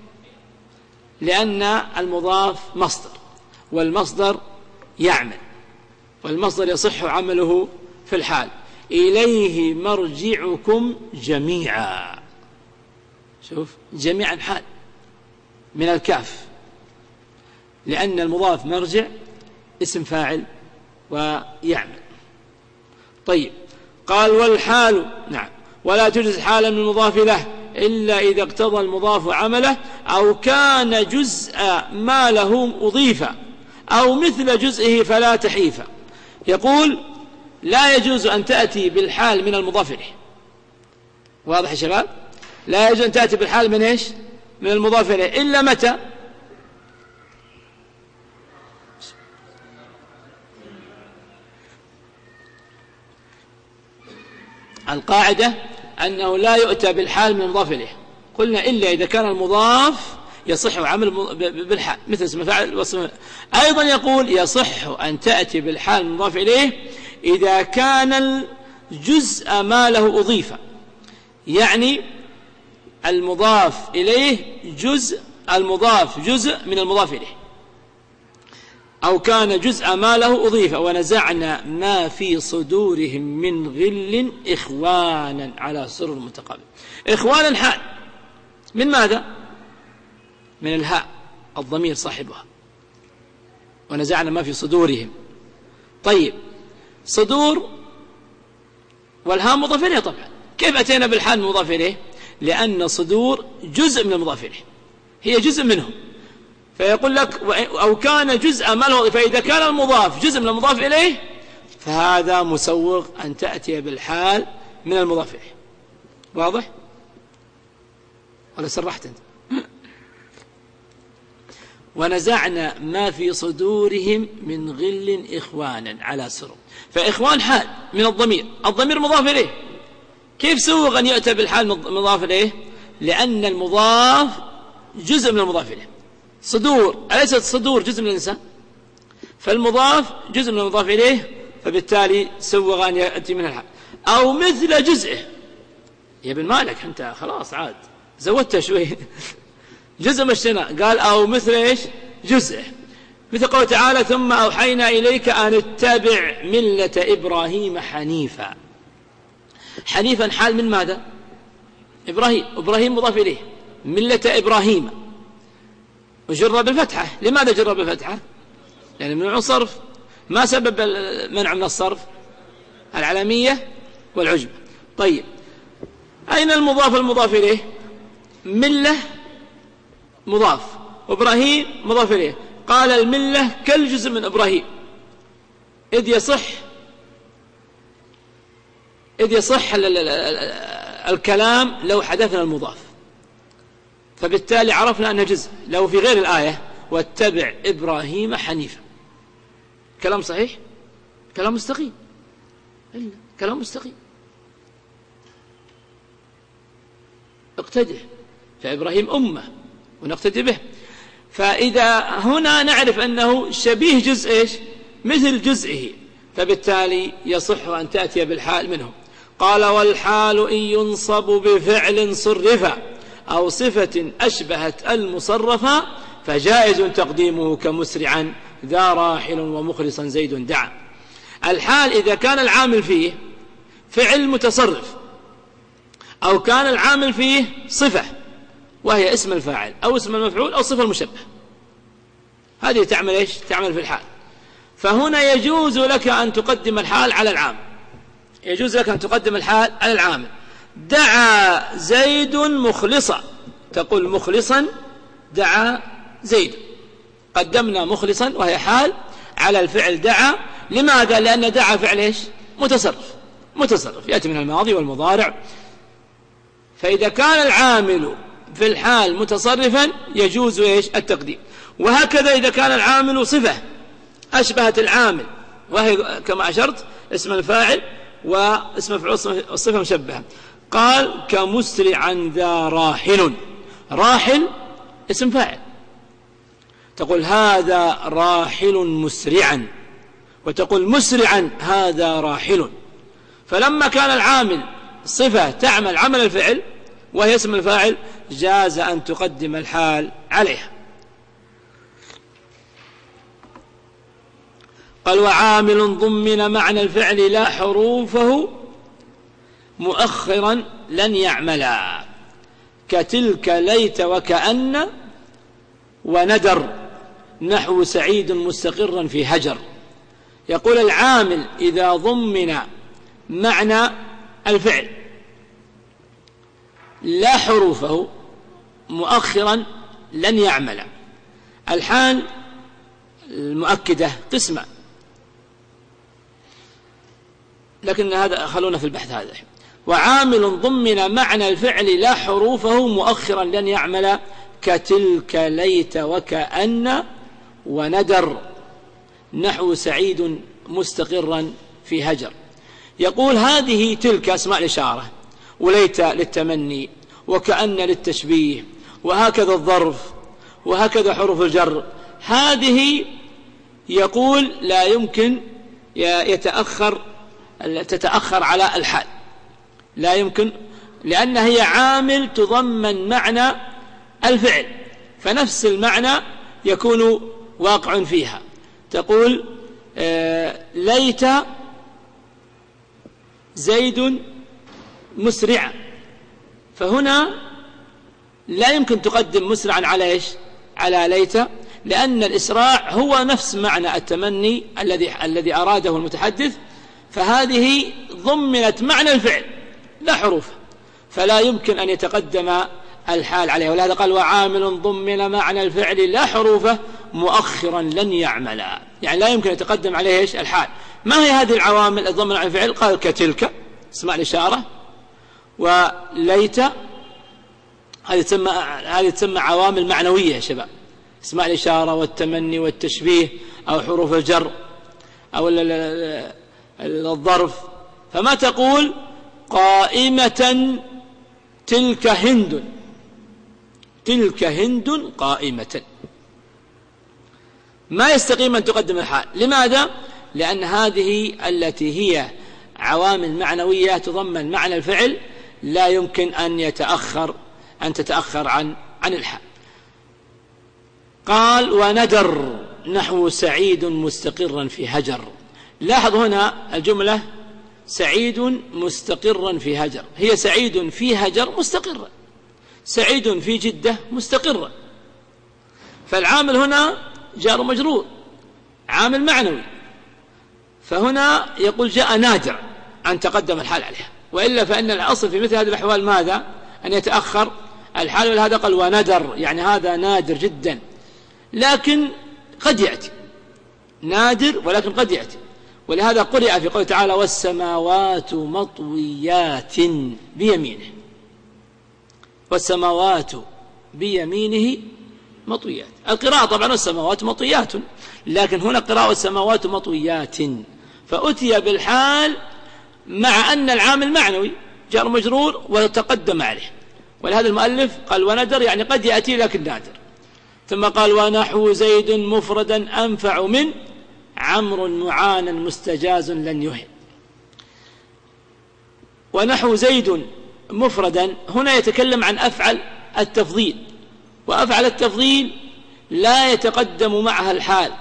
لأن المضاف مصدر، والمصدر يعمل، والمصدر يصح عمله في الحال. إليه مرجعكم جميعا. شوف جميعا حال من الكاف، لأن المضاف مرجع اسم فاعل ويعمل. طيب قال والحال نعم ولا تجز حالا من المضاف له إلا إذا اقتضى المضاف عمله أو كان جزء ما له أضيف أو مثل جزئه فلا تحيف. يقول لا يجوز أن تأتي بالحال من المضاف إليه. واضح يا شباب؟ لا يجوز أن تأتي بالحال من إيش؟ من المضاف إليه إلا متى؟ القاعدة أنه لا يؤتى بالحال من المضاف إليه، قلنا إلا إذا كان المضاف يصح عمل بالحال مثل اسم فاعل واسم. أيضا يقول يصح أن تأتي بالحال من المضاف إليه إذا كان الجزء ما له أضيف، يعني المضاف إليه جزء، المضاف جزء من المضاف إليه، أو كان جزء ما له أضيف. ونزعنا ما في صدورهم من غل إخوانا على سرر متقابل. إخوانا حال من ماذا؟ من الهاء الضمير صاحبها، ونزعنا ما في صدورهم. طيب صدور والهاء مضاف إليه طبعا. كيف أتينا بالحال المضاف إليه؟ لأن صدور جزء من المضاف إليه، هي جزء منه. فيقول لك أو كان جزء ما له، فإذا كان المضاف جزء من المضاف إليه فهذا مسوغ أن تأتي بالحال من المضاف إليه. واضح؟ ولا سرحت أنت؟ ونزعنا ما في صدورهم من غل إخوانا على سرر. فإخوان حال من الضمير، الضمير مضاف إليه. كيف سوغ أن يأتي بالحال مضاف إليه؟ لأن المضاف جزء من المضاف إليه. صدور أليست صدور جزء من الإنسان؟ فالمضاف جزء من المضاف إليه، فبالتالي سوغ أن يأتي من الحال. أو مثل جزئه. يا ابن مالك أنت خلاص عاد زودتها شوي. جزء مشتنا قال أو مثل إيش؟ جزئه. مثل قوله تعالى ثم أوحينا إليك أن اتبع ملة إبراهيم حنيفا. حنيفا حال من ماذا؟ إبراهيم. إبراهيم مضاف إليه، ملة إبراهيم وجر بالفتحة. لماذا جر بالفتحة؟ يعني منع صرف. ما سبب المنع من الصرف؟ العلمية والعجب. طيب أين المضاف المضاف إليه؟ ملة مضاف، وإبراهيم مضاف إليه. قال الملة كالجزء من إبراهيم، إذ يصح الكلام لو حدثنا المضاف، فبالتالي عرفنا أنه جزء. لو في غير الآية واتبع إبراهيم حنيفا، كلام صحيح، كلام مستقيم، كلام مستقيم، اقتده، فإبراهيم أمة ونقتدي به. فإذا هنا نعرف أنه شبيه جزء إيش؟ مثل جزئه، فبالتالي يصح أن تأتي بالحال منه. قال والحال إن ينصب بفعل صرفا أو صفة أشبهت المصرفة فجائز تقديمه كمسرعا ذا راحل ومخلصا زيد دعا. الحال إذا كان العامل فيه فعل متصرف، أو كان العامل فيه صفة وهي اسم الفاعل أو اسم المفعول أو صفة المشبه، هذه تعمل إيش؟ تعمل في الحال. فهنا يجوز لك أن تقدم الحال على العامل، يجوز لك أن تقدم الحال على العامل. دعا زيد مخلصا، تقول مخلصا دعا زيد، قدمنا مخلصا وهي حال على الفعل دعا. لماذا؟ لأن دعا فعل إيش؟ متصرف يأتي من الماضي والمضارع. فإذا كان العامل في الحال متصرفا يجوز إيش؟ التقديم. وهكذا إذا كان العامل صفة أشبهت العامل وهي كما أشرت اسم الفاعل واسم مفعول الصفة مشبهة. قال كمسرعا ذا راحل، راحل اسم فاعل، تقول هذا راحل مسرعا، وتقول مسرعا هذا راحل. فلما كان العامل صفة تعمل عمل الفعل وهي اسم الفاعل جاز أن تقدم الحال عليها. قال وعامل ضمن معنى الفعل لا حروفه مؤخرا لن يعملا كتلك ليت وكأن وندر نحو سعيد مستقرا في هجر. يقول العامل إذا ضمن معنى الفعل لا حروفه مؤخرا لن يعمل. الحال المؤكدة قسمة، لكن هذا خلونا في البحث هذا. وعامل ضمن معنى الفعل لا حروفه مؤخرا لن يعمل كتلك ليت وكأن وندر نحو سعيد مستقرا في هجر. يقول هذه تلك اسماء الإشارة، وليت للتمني، وكأن للتشبيه، وهكذا الظرف، وهكذا حروف الجر. هذه يقول لا يمكن تتأخر على الحال، لا يمكن، لأن هي عامل تضمن معنى الفعل، فنفس المعنى يكون واقع فيها. تقول ليت زيد مسرعا، فهنا لا يمكن تقدم مسرعا على إيش؟ على ليت، لأن الإسراع هو نفس معنى التمني الذي أراده المتحدث، فهذه ضمنت معنى الفعل لا حروف، فلا يمكن أن يتقدم الحال عليه. ولهذا قال وعامل ضمن معنى الفعل لا حروفه مؤخرا لن يعمل، يعني لا يمكن يتقدم عليه إيش؟ الحال. ما هي هذه العوامل الضمن معنى الفعل؟ قال كتلك اسماء الإشارة، وليت هذه تسمى عوامل معنوية يا شباب، اسماء الإشارة والتمني والتشبيه أو حروف الجر أو الظرف. فما تقول قائمة تلك هند، تلك هند قائمة، ما يستقيم أن تقدم الحال. لماذا؟ لأن هذه التي هي عوامل معنوية تضمن معنى الفعل لا يمكن أن تتأخر عن الحال. قال وندر نحو سعيد مستقرا في هجر. لاحظ هنا الجملة سعيد مستقرا في هجر، هي سعيد في هجر مستقرا، سعيد في جدة مستقرا، فالعامل هنا جار مجرور، عامل معنوي. فهنا يقول جاء نادر أن تقدم الحال عليها، وإلا فإن الأصل في مثل هذه الأحوال ماذا؟ أن يتأخر الحال. ولهذا قال وندر، يعني هذا نادر جدا، لكن قد يأتي، نادر ولكن قد يأتي. ولهذا قرئ في قوله تعالى والسماوات مطويات بيمينه، والسماوات بيمينه مطويات. القراءة طبعا والسماوات مطويات، لكن هنا قراءة والسماوات مطويات، فأتي بالحال مع أن العامل معنوي جار مجرور وتقدم عليه. ولهذا المؤلف قال وندر، يعني قد يأتي لكن نادر. ثم قال ونحو زيد مفردا أنفع من عمرو معانا مستجاز لن يهن. ونحو زيد مفردا هنا يتكلم عن أفعل التفضيل، وأفعل التفضيل لا يتقدم معها الحال،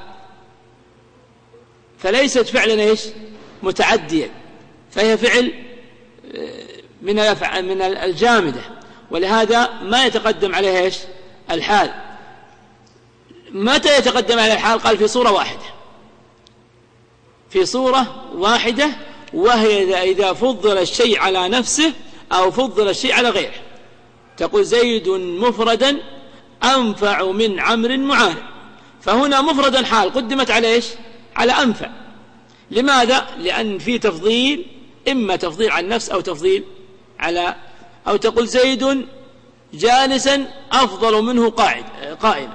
فليست فعلا إيش متعديا، فهي فعل من الجامدة، ولهذا ما يتقدم عليها إيش الحال. متى يتقدم على الحال؟ قال في صورة واحدة، في صورة واحدة، وهي إذا فضل الشيء على نفسه أو فضل الشيء على غيره. تقول زيد مفردا أنفع من عمرو معان، فهنا مفردا حال قدمت على إيش على أنفع. لماذا؟ لأن في تفضيل، إما تفضيل على النفس أو تفضيل على، أو تقول زيد جالسا أفضل منه قائما،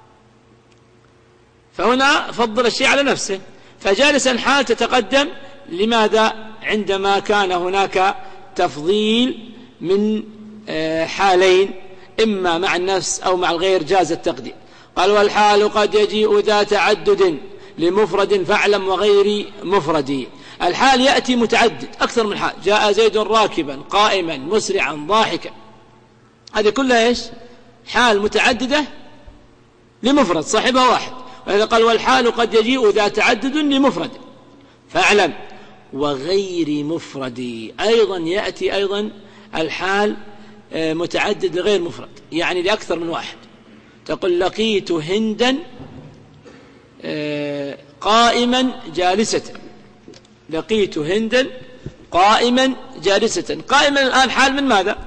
فهنا فضل الشيء على نفسه، فجالسا حال تتقدم. لماذا؟ عندما كان هناك تفضيل من حالين، إما مع النفس أو مع الغير جاز التقديم. قال والحال قد يجيء ذا تعدد لمفرد فاعلم وغير مفرد. الحال يأتي متعدد أكثر من حال، جاء زيد راكبا قائما مسرعا ضاحكا، هذه كلها إيش حال متعددة لمفرد صاحبها واحد. وإذا قال والحال قد يجيء ذا تعدد لمفرد فاعلم وغير مفرد، أيضا يأتي أيضا الحال متعدد لغير مفرد، يعني لأكثر من واحد. تقول لقيت هندا قائما جالسة، لقيت هندا قائما جالسة. قائما الآن حال من ماذا؟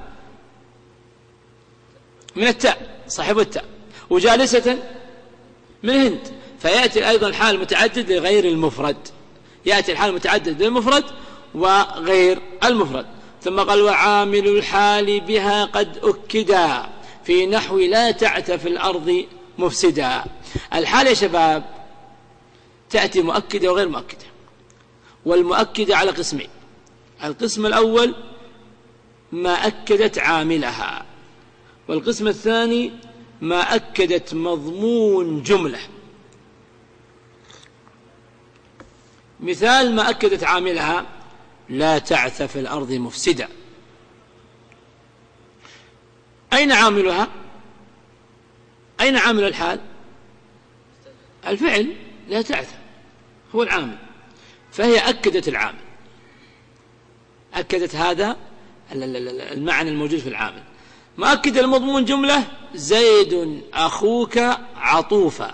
من التاء، صاحب التاء، وجالسة من هند، فيأتي أيضا الحال متعدد لغير المفرد، يأتي الحال متعدد للمفرد وغير المفرد. ثم قال وعامل الحال بها قد أكدا في نحو لا تعث في الأرض مفسدا. الحال يا شباب تأتي مؤكدة وغير مؤكدة، والمؤكدة على قسمين. القسم الأول ما أكدت عاملها، والقسم الثاني ما أكدت مضمون جملة. مثال ما أكدت عاملها لا تعث في الأرض مفسدا. أين عاملها؟ أين عامل الحال؟ الفعل لا تعث هو العامل، فهي أكدت العامل، أكدت هذا المعنى الموجود في العامل. مؤكد المضمون جملة زيد أخوك عطوفا،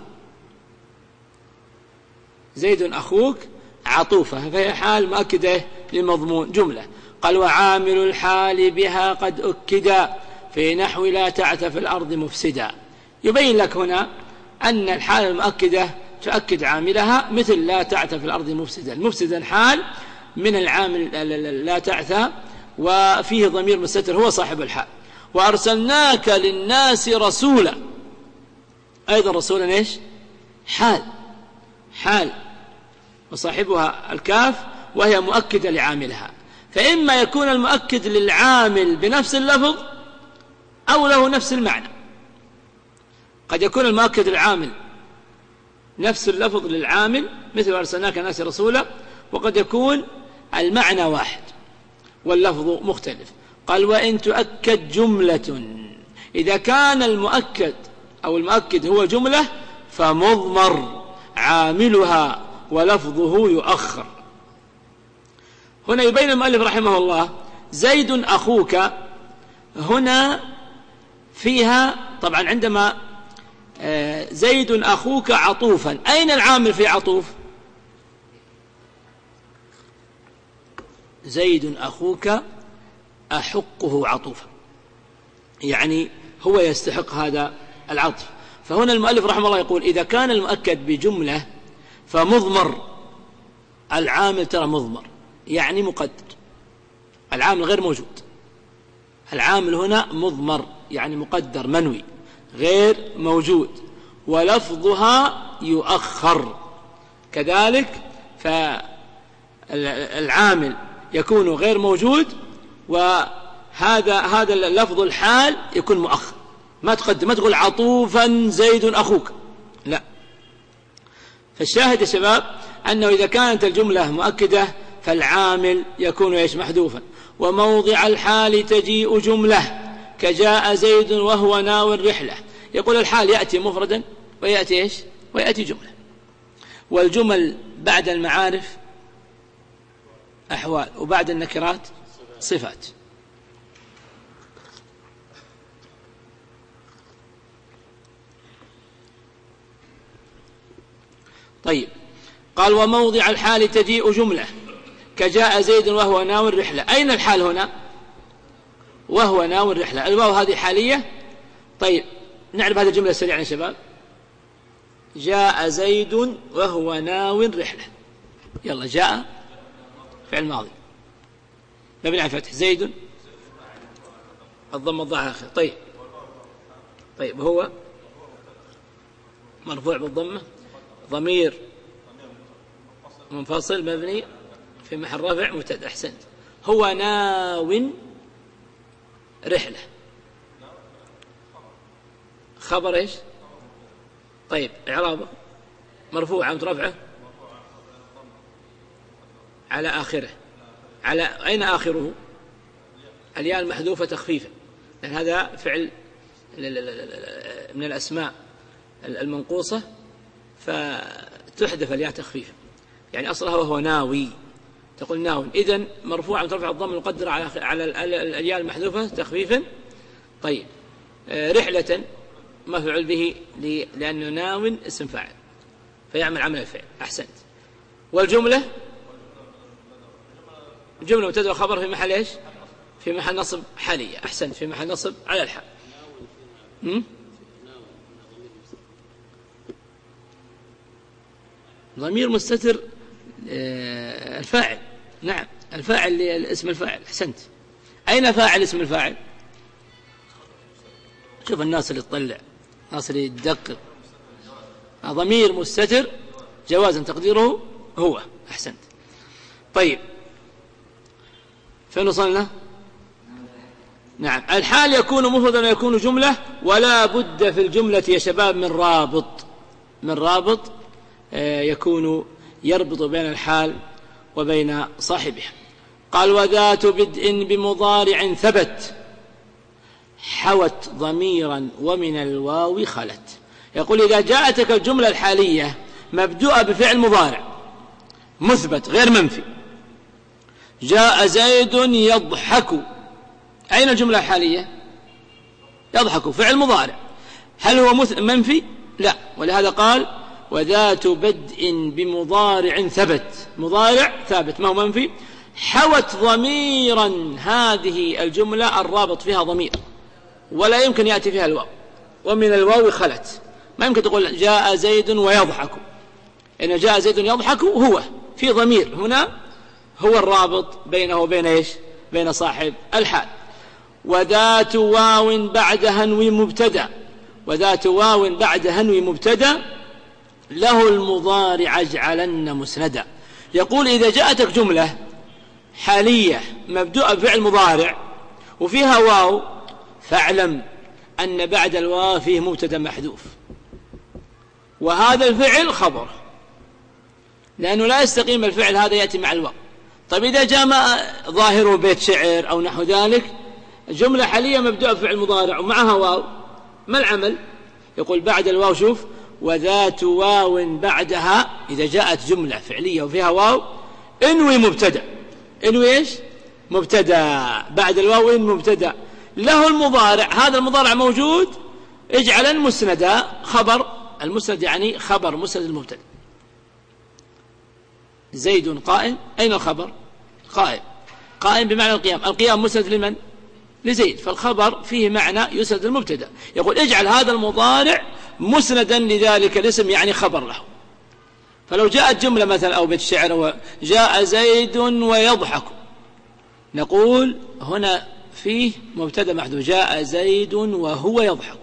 زيد أخوك عطوفة، فهي حال مؤكدة لمضمون جملة. قال وعامل الحال بها قد أكدا في نحو لا تعث في الأرض مفسدا. يبين لك هنا أن الحال المؤكدة تؤكد عاملها، مثل لا تعث في الأرض مفسدا. مفسدا حال من العامل لا تعث، وفيه ضمير مستتر هو صاحب الحال. وأرسلناك للناس رسولا، أيضا رسولا إيش حال وصاحبها الكاف، وهي مؤكدة لعاملها. فإما يكون المؤكد للعامل بنفس اللفظ أو له نفس المعنى. قد يكون المؤكد للعامل نفس اللفظ للعامل مثل أرسلناك للناس رسولا، وقد يكون المعنى واحد واللفظ مختلف. قال وإن تؤكد جملة، إذا كان المؤكد أو المؤكد هو جملة فمضمر عاملها ولفظه يؤخر. هنا يبين المؤلف رحمه الله زيد أخوك، هنا فيها طبعا عندما زيد أخوك عطوفا، أين العامل في عطوف؟ زيد أخوك أحقه عطوفا، يعني هو يستحق هذا العطف. فهنا المؤلف رحمه الله يقول إذا كان المؤكد بجملة فمضمر العامل ترى مضمر يعني مقدر، العامل غير موجود، العامل هنا مضمر يعني مقدر منوي غير موجود، ولفظها يؤخر. كذلك فالعامل يكون غير موجود، وهذا اللفظ الحال يكون مؤخر، ما تقدم، ما تقول عطوفا زيد أخوك، لا. فالشاهد يا شباب أنه إذا كانت الجملة مؤكدة فالعامل يكون إيش؟ محذوفا. وموضع الحال تجيء جملة كجاء زيد وهو ناوي الرحلة. يقول الحال يأتي مفردا ويأتي إيش؟ ويأتي جملة. والجمل بعد المعارف أحوال، وبعد النكرات صفات. طيب، قال وموضع الحال تجيء جملة كجاء زيد وهو ناوي الرحلة. أين الحال هنا؟ وهو ناوي الرحلة، الواو هذه حالية. طيب نعرف هذه الجملة سريعا يا شباب. جاء زيد وهو ناوي الرحلة، يلا جاء فعل ماضي مبني على الفتح، زيد الضم الضاء آخر. طيب هو مرفوع بالضمة، ضمير منفصل مبني في محل رفع مبتدأ. أحسنت. هو ناو رحلة، خبر إيش؟ طيب إعرابه مرفوع علامة رفعه على آخره، على أين آخره؟ الياء المحذوفة تخفيفا، لأن هذا فعل من الأسماء المنقوصة فتحذف الياء تخفيفا، يعني أصلها وهو ناوي، تقول ناو، إذن مرفوع على رفع الضم المقدر على الياء المحذوفة تخفيفا. طيب رحلة مفعول به لأنه ناو اسم فاعل فيعمل عمل الفعل. أحسنت. والجملة جملة مبتدأ وخبر في محل إيش؟ في محل نصب حالية. أحسنت، في محل نصب على الحال. ضمير مستتر الفاعل، نعم الفاعل اسم الفاعل. أحسنت. أين فاعل اسم الفاعل؟ شوف الناس اللي تطلع، الناس اللي تدقق. ضمير مستتر جوازا تقديره هو. أحسنت. طيب فين وصلنا؟ نعم الحال يكون مفردا ويكون جملة، ولا بد في الجملة يا شباب من رابط يكون يربط بين الحال وبين صاحبها. قال وذات بدء بمضارع ثبت حوت ضميرا ومن الواو خلت. يقول إذا جاءتك الجملة الحالية مبدوءة بفعل مضارع مثبت غير منفي، جاء زيد يضحك، أين الجملة الحالية؟ يضحك فعل مضارع، هل هو منفي؟ لا، ولهذا قال وذات بدء بمضارع ثبت، مضارع ثابت ما هو منفي. حوت ضميرا، هذه الجملة الرابط فيها ضمير ولا يمكن يأتي فيها الواو، ومن الواو خلت. ما يمكن تقول جاء زيد ويضحك، إن جاء زيد يضحك هو في ضمير هنا هو الرابط بينه وبين إيش؟ بين صاحب الحال. وذات واو بعد هنو مبتدأ، وذات واو بعد هنو مبتدأ له المضارع اجعلن مسندا. يقول إذا جاءتك جملة حالية مبدوءة بفعل مضارع وفيها واو، فاعلم أن بعد الواو فيه مبتدأ محذوف، وهذا الفعل خبر، لأنه لا يستقيم الفعل هذا يأتي مع الواو. طيب إذا جاء ظاهره بيت شعر أو نحو ذلك، جملة حالية مبدوءة بفعل مضارع ومعها واو، ما العمل؟ يقول بعد الواو شوف وذات واو بعدها، إذا جاءت جملة فعلية وفيها واو انوي مبتدأ، انوي إيش؟ مبتدأ، بعد الواو إن مبتدأ له المضارع، هذا المضارع موجود اجعلن مسندا، خبر المسند يعني خبر مسند المبتدأ. زيد قائم، أين الخبر؟ قائم، قائم بمعنى القيام، القيام مسند لمن؟ لزيد، فالخبر فيه معنى يسند المبتدأ. يقول اجعل هذا المضارع مسندا لذلك الاسم يعني خبر له. فلو جاءت جملة مثلا أو بيت شعر جاء زيد ويضحك، نقول هنا فيه مبتدأ محذوف، جاء زيد وهو يضحك،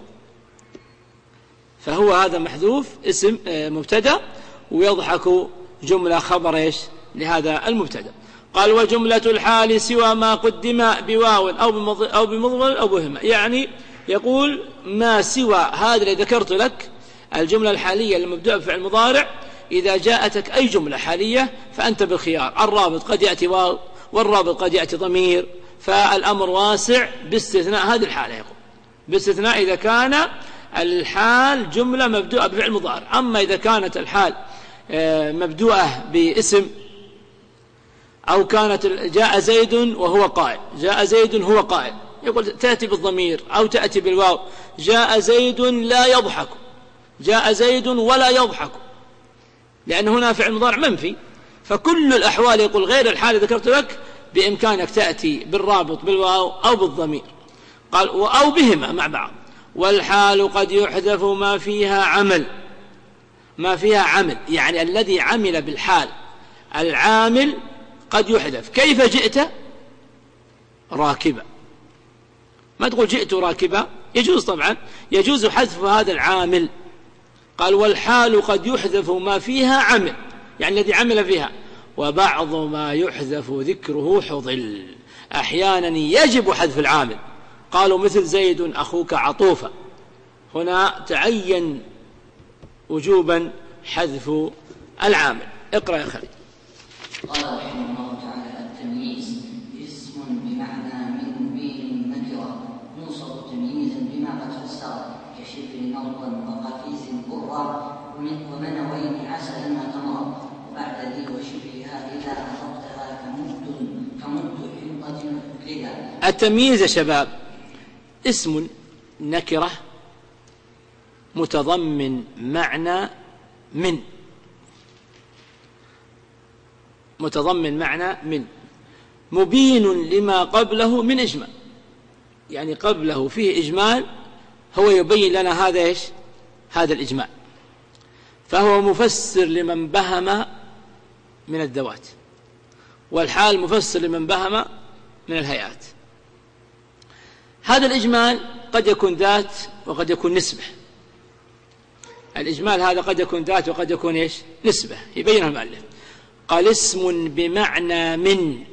فهو هذا محذوف اسم مبتدأ، ويضحك جملة خبر إيش لهذا المبتدأ. قال وجملة الحال سوى ما قدم بواو أو بمضمر أو بهمة، يعني يقول ما سوى هذا اللي ذكرت لك الجملة الحالية المبدوءة بفعل مضارع، إذا جاءتك أي جملة حالية فأنت بالخيار، الرابط قد يأتي واو والرابط قد يأتي ضمير، فالأمر واسع باستثناء هذه الحالة، يقول باستثناء إذا كان الحال جملة مبدوءة بفعل مضارع. أما إذا كانت الحال مبدوءة باسم، أو كانت جاء زيد وهو قائل، جاء زيد هو قائل، يقول تأتي بالضمير أو تأتي بالواو، جاء زيد لا يضحك، جاء زيد ولا يضحك، لأن هنا فعل مضارع منفي. فكل الأحوال يقول غير الحال ذكرت لك بإمكانك تأتي بالرابط بالواو أو بالضمير. قال أو بهما مع بعض. والحال قد يحذف ما فيها عمل، ما فيها عمل يعني الذي عمل بالحال، العامل قد يحذف. كيف جئت راكبا، ما تقول جئت راكبا، يجوز طبعا، يجوز حذف هذا العامل. قال والحال قد يحذف ما فيها عمل، يعني الذي عمل فيها. وبعض ما يحذف ذكره حضل، أحيانا يجب حذف العامل. قالوا مثل زيد أخوك عطوفا، هنا تعين وجوبا حذف العامل. اقرأ يا خالد. قال رحمه الله تعالى التمييز اسم بمعنى من بين نكرة ينصب تمييزا بما قد فسر كشبر نرضا وقفيز برا ومنوين عسلا وتمرا وبعد ذي وشبهها إذا أخذتها كمد حنطة لذا. التمييز يا شباب اسم نكرة متضمن معنى من، متضمن معنى من، مبين لما قبله من إجمال، يعني قبله فيه إجمال، هو يبين لنا هذا إيش؟ هذا الإجمال. فهو مفسر لمن بهم من الذوات، والحال مفسر لمن بهم من الهيئات. هذا الإجمال قد يكون ذات وقد يكون نسبة. الإجمال هذا قد يكون ذات وقد يكون إيش؟ نسبة، يبينها المؤلف. قال اسم بمعنى من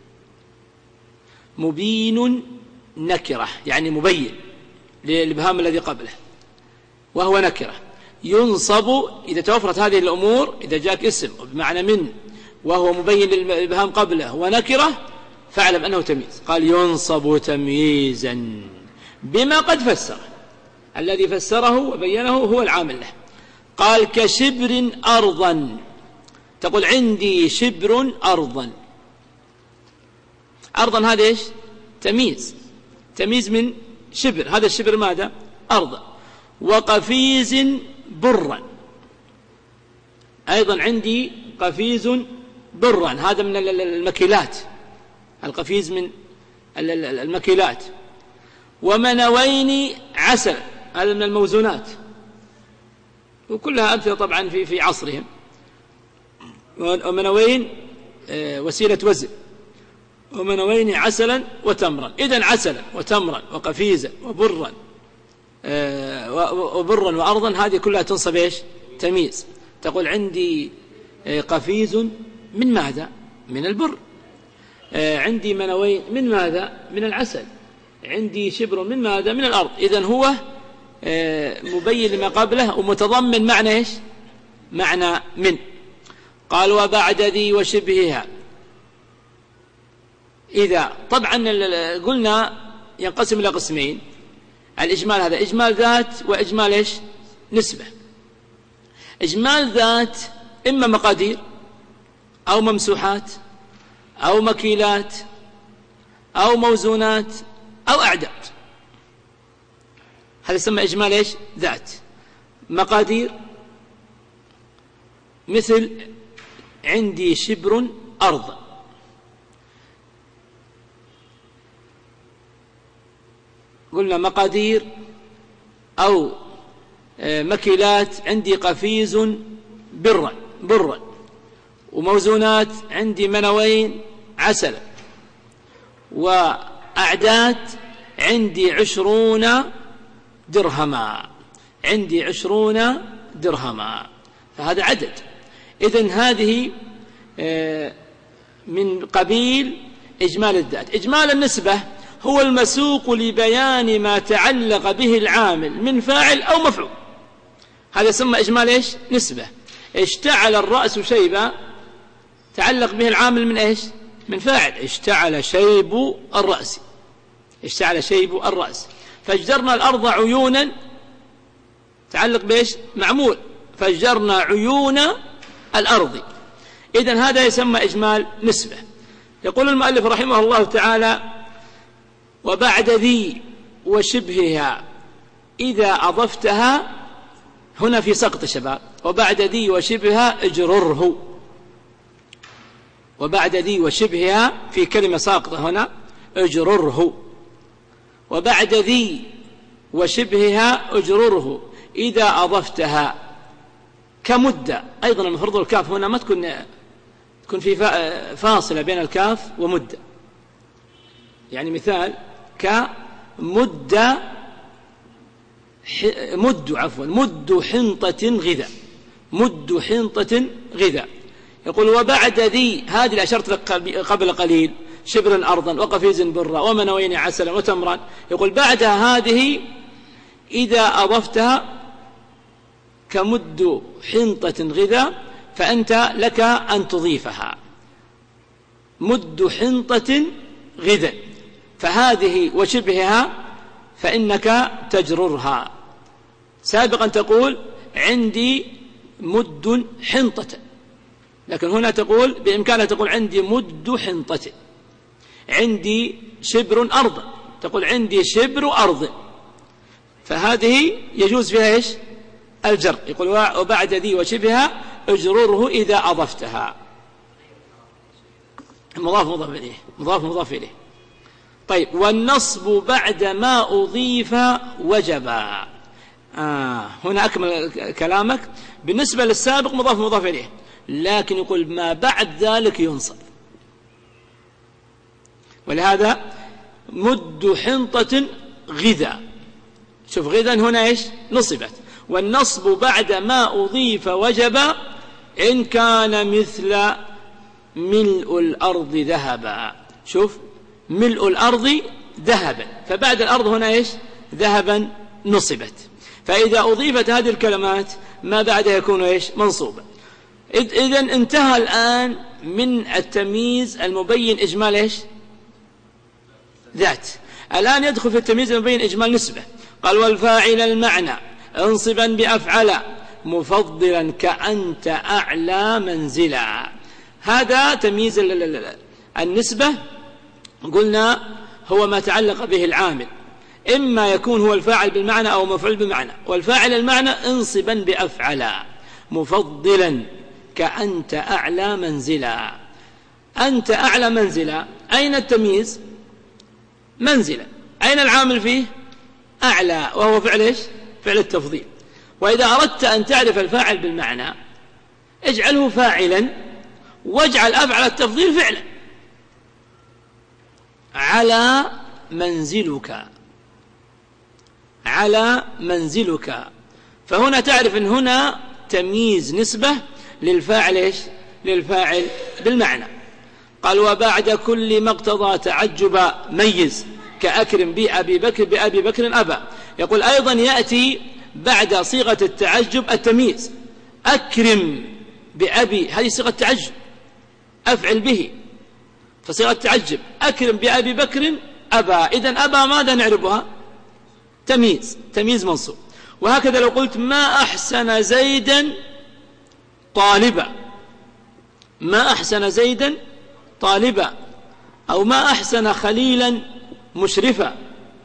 مبين نكرة، يعني مبين للإبهام الذي قبله، وهو نكرة ينصب إذا توفرت هذه الأمور. إذا جاءك اسم بمعنى من وهو مبين للإبهام قبله ونكرة فاعلم أنه تمييز. قال ينصب تمييزا بما قد فسره، الذي فسره وبينه هو العامل له. قال كشبر أرضا، تقول عندي شبر أرضا، أرضا هذا إيش؟ تمييز، تمييز من شبر، هذا الشبر ماذا؟ أرضا. وقفيز برا، أيضا عندي قفيز برا، هذا من المكيلات، القفيز من المكيلات. ومنوين عسل، هذا من الموزونات، وكلها أمثلة طبعا في عصرهم. ومنوين وسيلة وزن. ومنوين عسلا وتمرا، إذن عسلا وتمرا وقفيزا وبرا وبرا وأرضا، هذه كلها تنصب إيش؟ تمييز. تقول عندي قفيز من ماذا؟ من البر. عندي منوين من ماذا؟ من العسل. عندي شبر من ماذا؟ من الأرض. إذن هو مبين لما قبله ومتضمن معنى إيش؟ معنى من. قال وبعد ذي وشبهها، إذا طبعا قلنا ينقسم إلى قسمين، الإجمال هذا إجمال ذات وإجمال إيش؟ نسبة. إجمال ذات إما مقادير أو ممسوحات أو مكيلات أو موزونات أو أعداد، هذا يسمى إجمال إيش؟ ذات. مقادير مثل عندي شبر أرض، قلنا مقادير أو مكيلات عندي قفيز برا، برا، وموزونات عندي منوين عسلا، وأعداد عندي 20 درهما، عندي 20 درهما، فهذا عدد. إذن هذه من قبيل إجمال الذات. إجمال النسبة هو المسوق لبيان ما تعلق به العامل من فاعل أو مفعول، هذا يسمى إجمال إيش؟ نسبة. اشتعل الرأس شيبا تعلق به العامل من إيش؟ من فاعل، اشتعل شيب الرأس، اشتعل شيب الرأس. فاجدرنا الأرض عيونا تعلق بإيش؟ معمول، فاجدرنا عيون الأرض. إذن هذا يسمى إجمال نسبة. يقول المؤلف رحمه الله تعالى: وبعد ذي وشبهها إذا أضفتها، هنا في سقط شباب، وبعد ذي وشبهها اجرره، وبعد ذي وشبهها في كلمة ساقطة هنا اجرره، وبعد ذي وشبهها اجرره إذا أضفتها كمدة. أيضا المفروض الكاف هنا ما تكون في فاصلة بين الكاف ومدة، يعني مثال كمدة مد حنطة غذاء، مد حنطة غذاء. يقول وبعد ذي، هذه اللي أشرت لك قبل قليل، شبر أرضا وقفيز برا ومنوين عسلا وتمرا. يقول بعدها هذه إذا أضفتها كمد حنطة غذاء، فأنت لك أن تضيفها مد حنطة غذاء، فهذه وشبهها فإنك تجررها. سابقا تقول عندي مد حنطة، لكن هنا تقول بإمكانها تقول عندي مد حنطة. عندي شبر أرض، تقول عندي شبر أرض، فهذه يجوز فيها إيش؟ الجر. يقول وبعد ذي وشبهها اجرره إذا أضفتها. مضاف مضاف إليه، مضاف مضاف إليه. طيب، والنصب بعد ما أضيف وجبا. هنا أكمل كلامك. بالنسبة للسابق مضاف مضاف إليه، لكن يقول ما بعد ذلك ينصب. ولهذا مد حنطة غذاء، شوف غذاء هنا إيش؟ نصبت. والنصب بعد ما أضيف وجب إن كان مثل ملء الأرض ذهبا. شوف ملء الأرض ذهبا، فبعد الأرض هنا إيش؟ ذهبا نصبت. فإذا أضيفت هذه الكلمات ما بعدها يكون إيش؟ منصوبا. إذن انتهى الآن من التمييز المبين إجمال إيش؟ ذات. الآن يدخل في التمييز المبين إجمال نسبة. قال والفاعل المعنى انصبا بأفعل مفضلا كأنت أعلى منزلا. هذا تمييز النسبة. قلنا هو ما تعلق به العامل، إما يكون هو الفاعل بالمعنى أو مفعول بالمعنى. والفاعل المعنى انصبا بأفعل مفضلا كأنت أعلى منزلا. أنت أعلى منزلا، أين التمييز؟ منزلا. أين العامل فيه؟ أعلى، وهو فعل إيش؟ فعل التفضيل. وإذا أردت أن تعرف الفاعل بالمعنى اجعله فاعلا، واجعل أفعل التفضيل فعلا. على منزلك، على منزلك. فهنا تعرف أن هنا تمييز نسبة للفاعل إيش؟ للفاعل بالمعنى. قال وبعد كل ما اقتضى تعجب ميز كأكرم بأبي بكر بأبي بكر أبا. يقول أيضا يأتي بعد صيغة التعجب التمييز. أكرم بأبي، هذه صيغة تعجب، أفعل به، فصيغة تعجب. أكرم بأبي بكر أبا، إذن أبا ماذا نعربها؟ تمييز، تمييز منصوب. وهكذا لو قلت ما أحسن زيدا طالبا، ما أحسن زيدا طالبا، أو ما أحسن خليلا مشرفا.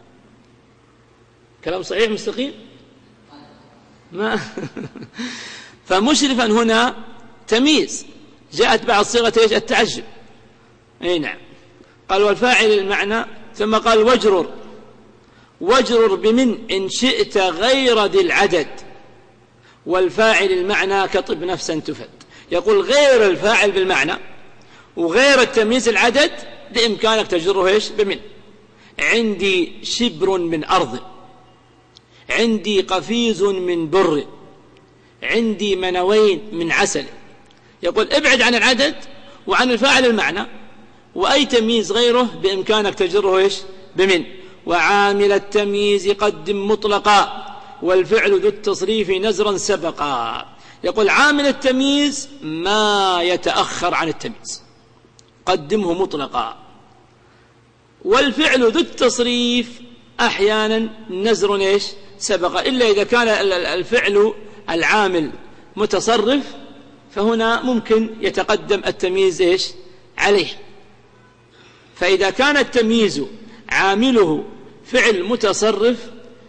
كلام صحيح مستقيم؟ ما فمشرفا هنا تمييز، جاءت بعد صيغة إيش؟ التعجب. أي نعم. قال والفاعل المعنى، ثم قال واجرر، واجرر بمن إن شئت غير ذي العدد. والفاعل المعنى كطب نفسا تفد. يقول غير الفاعل بالمعنى وغير التمييز العدد بإمكانك تجره إيش بمن. عندي شبر من أرض، عندي قفيز من بر، عندي منوين من عسل. يقول ابعد عن العدد وعن الفاعل المعنى، وأي تمييز غيره بإمكانك تجره إيش بمن. وعامل التمييز قدم مطلقا والفعل ذو التصريف نزرا سبقا. يقول عامل التمييز ما يتأخر عن التمييز قدمه مطلقا، والفعل ذو التصريف أحيانا نزر إيش سبقا، إلا إذا كان الفعل العامل متصرف فهنا ممكن يتقدم التمييز إيش عليه. فإذا كان التمييز عامله فعل متصرف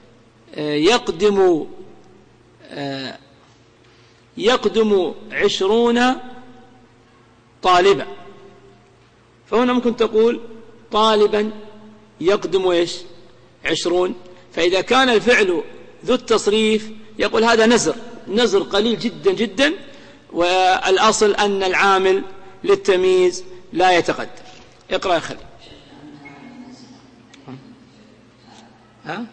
يقدم 20 طالبا، فهنا ممكن تقول طالبا يقدم إيش 20. فإذا كان الفعل ذو التصريف يقول هذا نزر قليل جدا جدا، والأصل أن العامل للتمييز لا يتقدم. اقرأ يا خليل. ها؟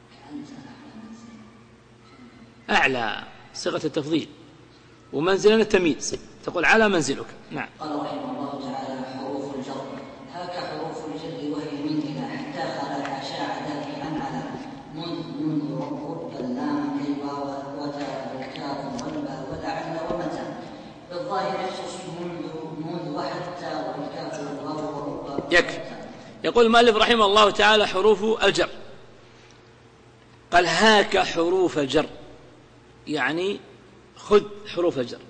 أعلى صيغة التفضيل، ومنزلا التمييز تقول على منزلك. نعم. قال رحمه الله تعالى حروف الجر هاك حروف الجر وهي من إلى حتى خلا حاشا عداك عن على منذ رب اللام كي وتا والكاف والباء ولعل ومتى بالظاهر يخصص منذ وحتى والكاف والواو ورب. يكفي. يقول المؤلف رحمه الله تعالى حروف الجر. قال هاك حروف الجر، يعني خذ حروف الجر،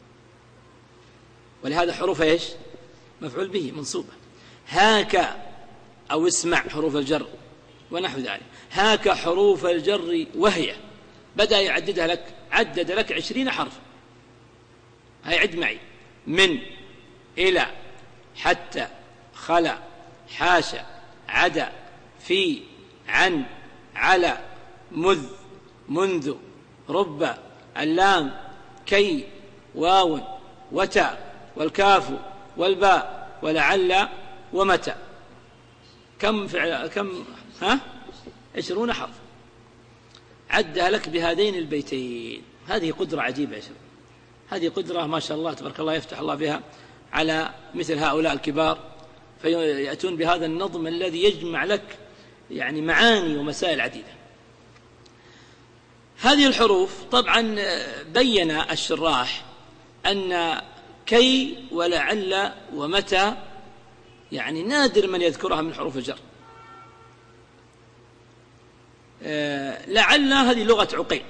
ولهذا حروف ايش مفعول به منصوبة. هاك أو اسمع حروف الجر ونحو ذلك. هاك حروف الجر وهي، بدأ يعددها لك، عدد لك 20 حرف. هاي عد معي: من، إلى، حتى، خلا، حاشا، عدا، في، عن، على، مذ، منذ، رب، اللام، كي، واو، وتاء، والكاف، والباء، ولعل، ومتى. كم 20 حرف عدها لك بهذين البيتين. هذه قدرة عجيبة يا شباب، هذه قدرة ما شاء الله تبارك الله، يفتح الله بها على مثل هؤلاء الكبار، فيأتون بهذا النظم الذي يجمع لك يعني معاني ومسائل عديدة. هذه الحروف طبعا بين الشراح أن كي ولعل ومتى يعني نادر من يذكرها من حروف الجر. لعل هذه لغة عقيل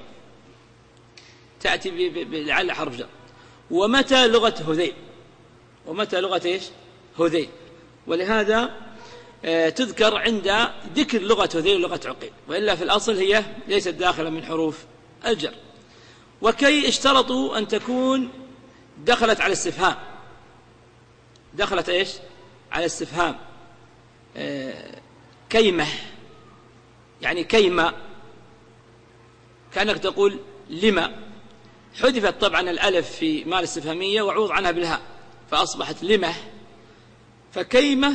تأتي بلعل حرف جر، ومتى لغة هذيل، ومتى لغة إيش هذيل، ولهذا تذكر عند ذكر لغة هذيل ولغة عقيل، وإلا في الأصل هي ليست داخلة من حروف الجر. وكي اشترطوا أن تكون دخلت على الاستفهام، دخلت إيش على الاستفهام. كيمة يعني كيما، كأنك تقول لما. حذفت طبعا الألف في ما الاستفهامية وعوض عنها بالهاء فأصبحت لمة، فكيمة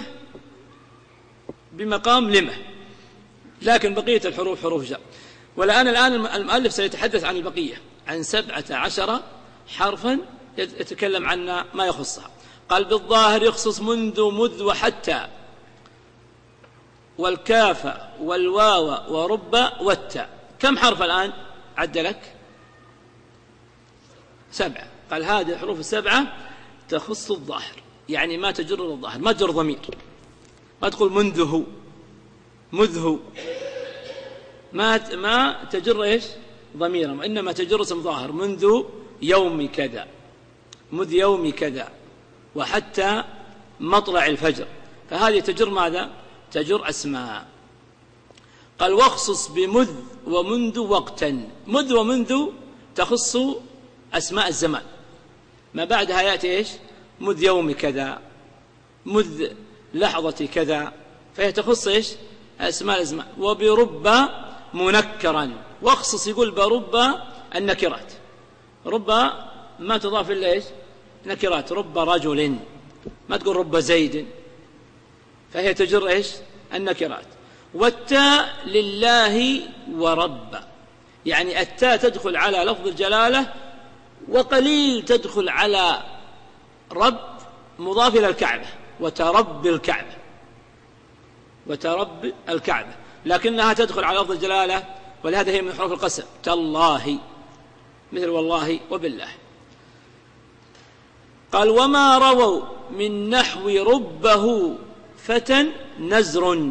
بمقام لمة، لكن بقية الحروف حروف جر. والآن المؤلف سيتحدث عن البقية، عن 17 حرفا يتكلم عن ما يخصها. قال بالظاهر يخصص منذ، مذ، وحتى، والكاف، والواو، ورب، والتاء. كم حرف الآن عد لك؟ 7. قال هذه الحروف السبعة تخص الظاهر، يعني ما تجر الظاهر، ما تجر ضمير، ما تقول منذه، مذه، ما تجر إيش ضميرا، إنما تجر اسم ظاهر. منذ يوم كذا، مذ يوم كذا، وحتى مطلع الفجر، فهذه تجر ماذا؟ تجر أسماء. قال واخصص بمذ ومنذ وقتا. مذ ومنذ تخص أسماء الزمان، ما بعدها يأتي إيش؟ مذ يوم كذا، مذ لحظة كذا، فهي تخص إيش؟ أسماء الزمان. وبرب منكرا، واخصص يقول برب النكرات. رب ما تضاف إلا إيش؟ نكرات، رب رجل، ما تقول رب زيد، فهي تجر إيش؟ النكرات. والتاء لله ورب، يعني التاء تدخل على لفظ الجلالة، وقليل تدخل على رب مضاف إلى الكعبة، وترب الكعبة، وترب الكعبة، لكنها تدخل على لفظ الجلالة، ولهذا هي من حروف القسم، تالله، مثل والله وبالله. قال وما رووا من نحو ربه فتى نزر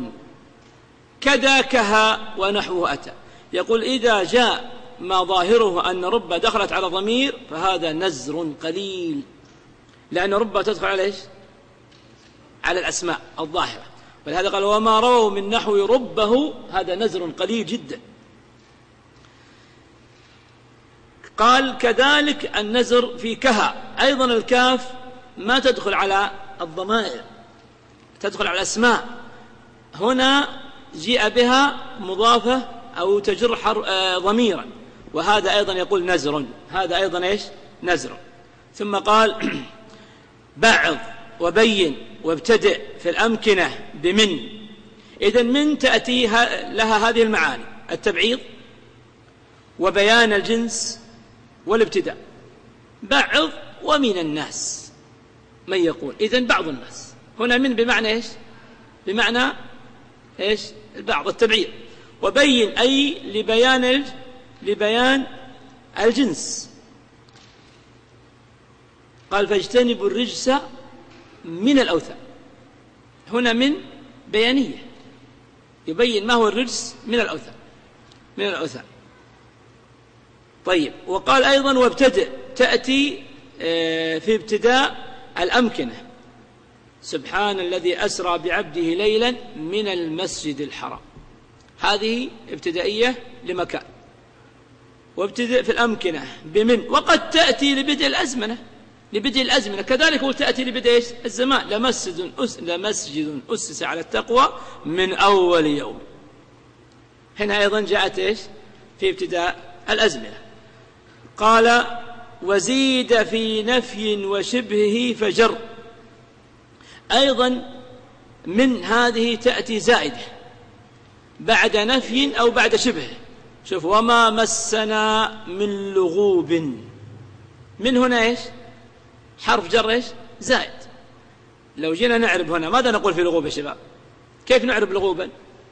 كذاكها ونحوه أتى. يقول إذا جاء ما ظاهره أن رب دخلت على ضمير فهذا نزر قليل، لأن رب تدخل على إيش؟ على الأسماء الظاهرة، ولهذا قال وما رووا من نحو ربه، هذا نزر قليل جدا. قال كذلك النزر في كها، أيضا الكاف ما تدخل على الضمائر، تدخل على الأسماء، هنا جاء بها مضافة أو تجر ضميرا، وهذا أيضا يقول نزر، هذا أيضا إيش؟ نزر. ثم قال بعض وبين وابتدئ في الأمكنة بمن. إذن من تأتي لها هذه المعاني: التبعيض وبيان الجنس والابتداء. بعض ومن الناس من يقول، إذن بعض الناس هنا من بمعنى إيش؟ بمعنى إيش؟ البعض، التبعيض. وبين أي لبيان الجنس. قال فاجتنبوا الرجس من الأوثان، هنا من بيانية يبين ما هو الرجس من الأوثان. طيب، وقال أيضا وابتدئ، تأتي في ابتداء الأمكنة: سبحان الذي أسرى بعبده ليلا من المسجد الحرام، هذه ابتدائية لمكان. وابتدئ في الأمكنة بمن، وقد تأتي لبدء الأزمنة كذلك، وتأتي لبدء الزمان: لمسجد أسس على التقوى من أول يوم. هنا أيضا جاءت إيش؟ في ابتداء الأزمنة. قال وزيد في نفي وشبهه فجر، أيضا من هذه تأتي زائدة بعد نفي أو بعد شبه. شوف وما مسنا من لغوب، من هنا إيش؟ حرف جر إيش؟ زائد. لو جينا نعرب هنا ماذا نقول في لغوب يا شباب؟ كيف نعرب لغوبا؟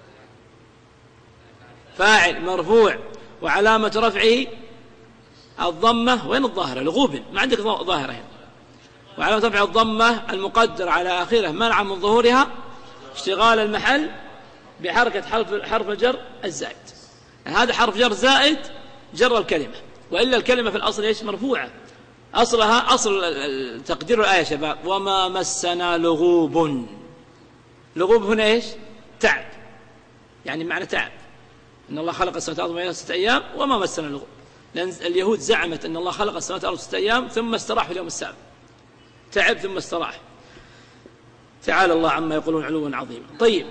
فاعل مرفوع وعلامة رفعه الضمة. وين الظاهرة؟ لغوب، ما عندك ظاهرة هنا. وعلامة رفع الضمة المقدر على آخره منع من ظهورها اشتغال المحل بحركة حرف الجر الزائد. هذا حرف جر زائد جر الكلمة، وإلا الكلمة في الأصل إيش؟ مرفوعة. أصلها أصل تقدير الآية شباب وما مسنا لغوب. لغوب هنا إيش؟ تعب، يعني معنى تعب. إن الله خلق السماوات والأرض في 6 أيام وما مسنا لغوب، لأن اليهود زعمت أن الله خلق السماوات والأرض 6 أيام ثم استراح في اليوم السابع، تعب ثم استراح. تعالى الله عما يقولون علوا عظيما. طيب،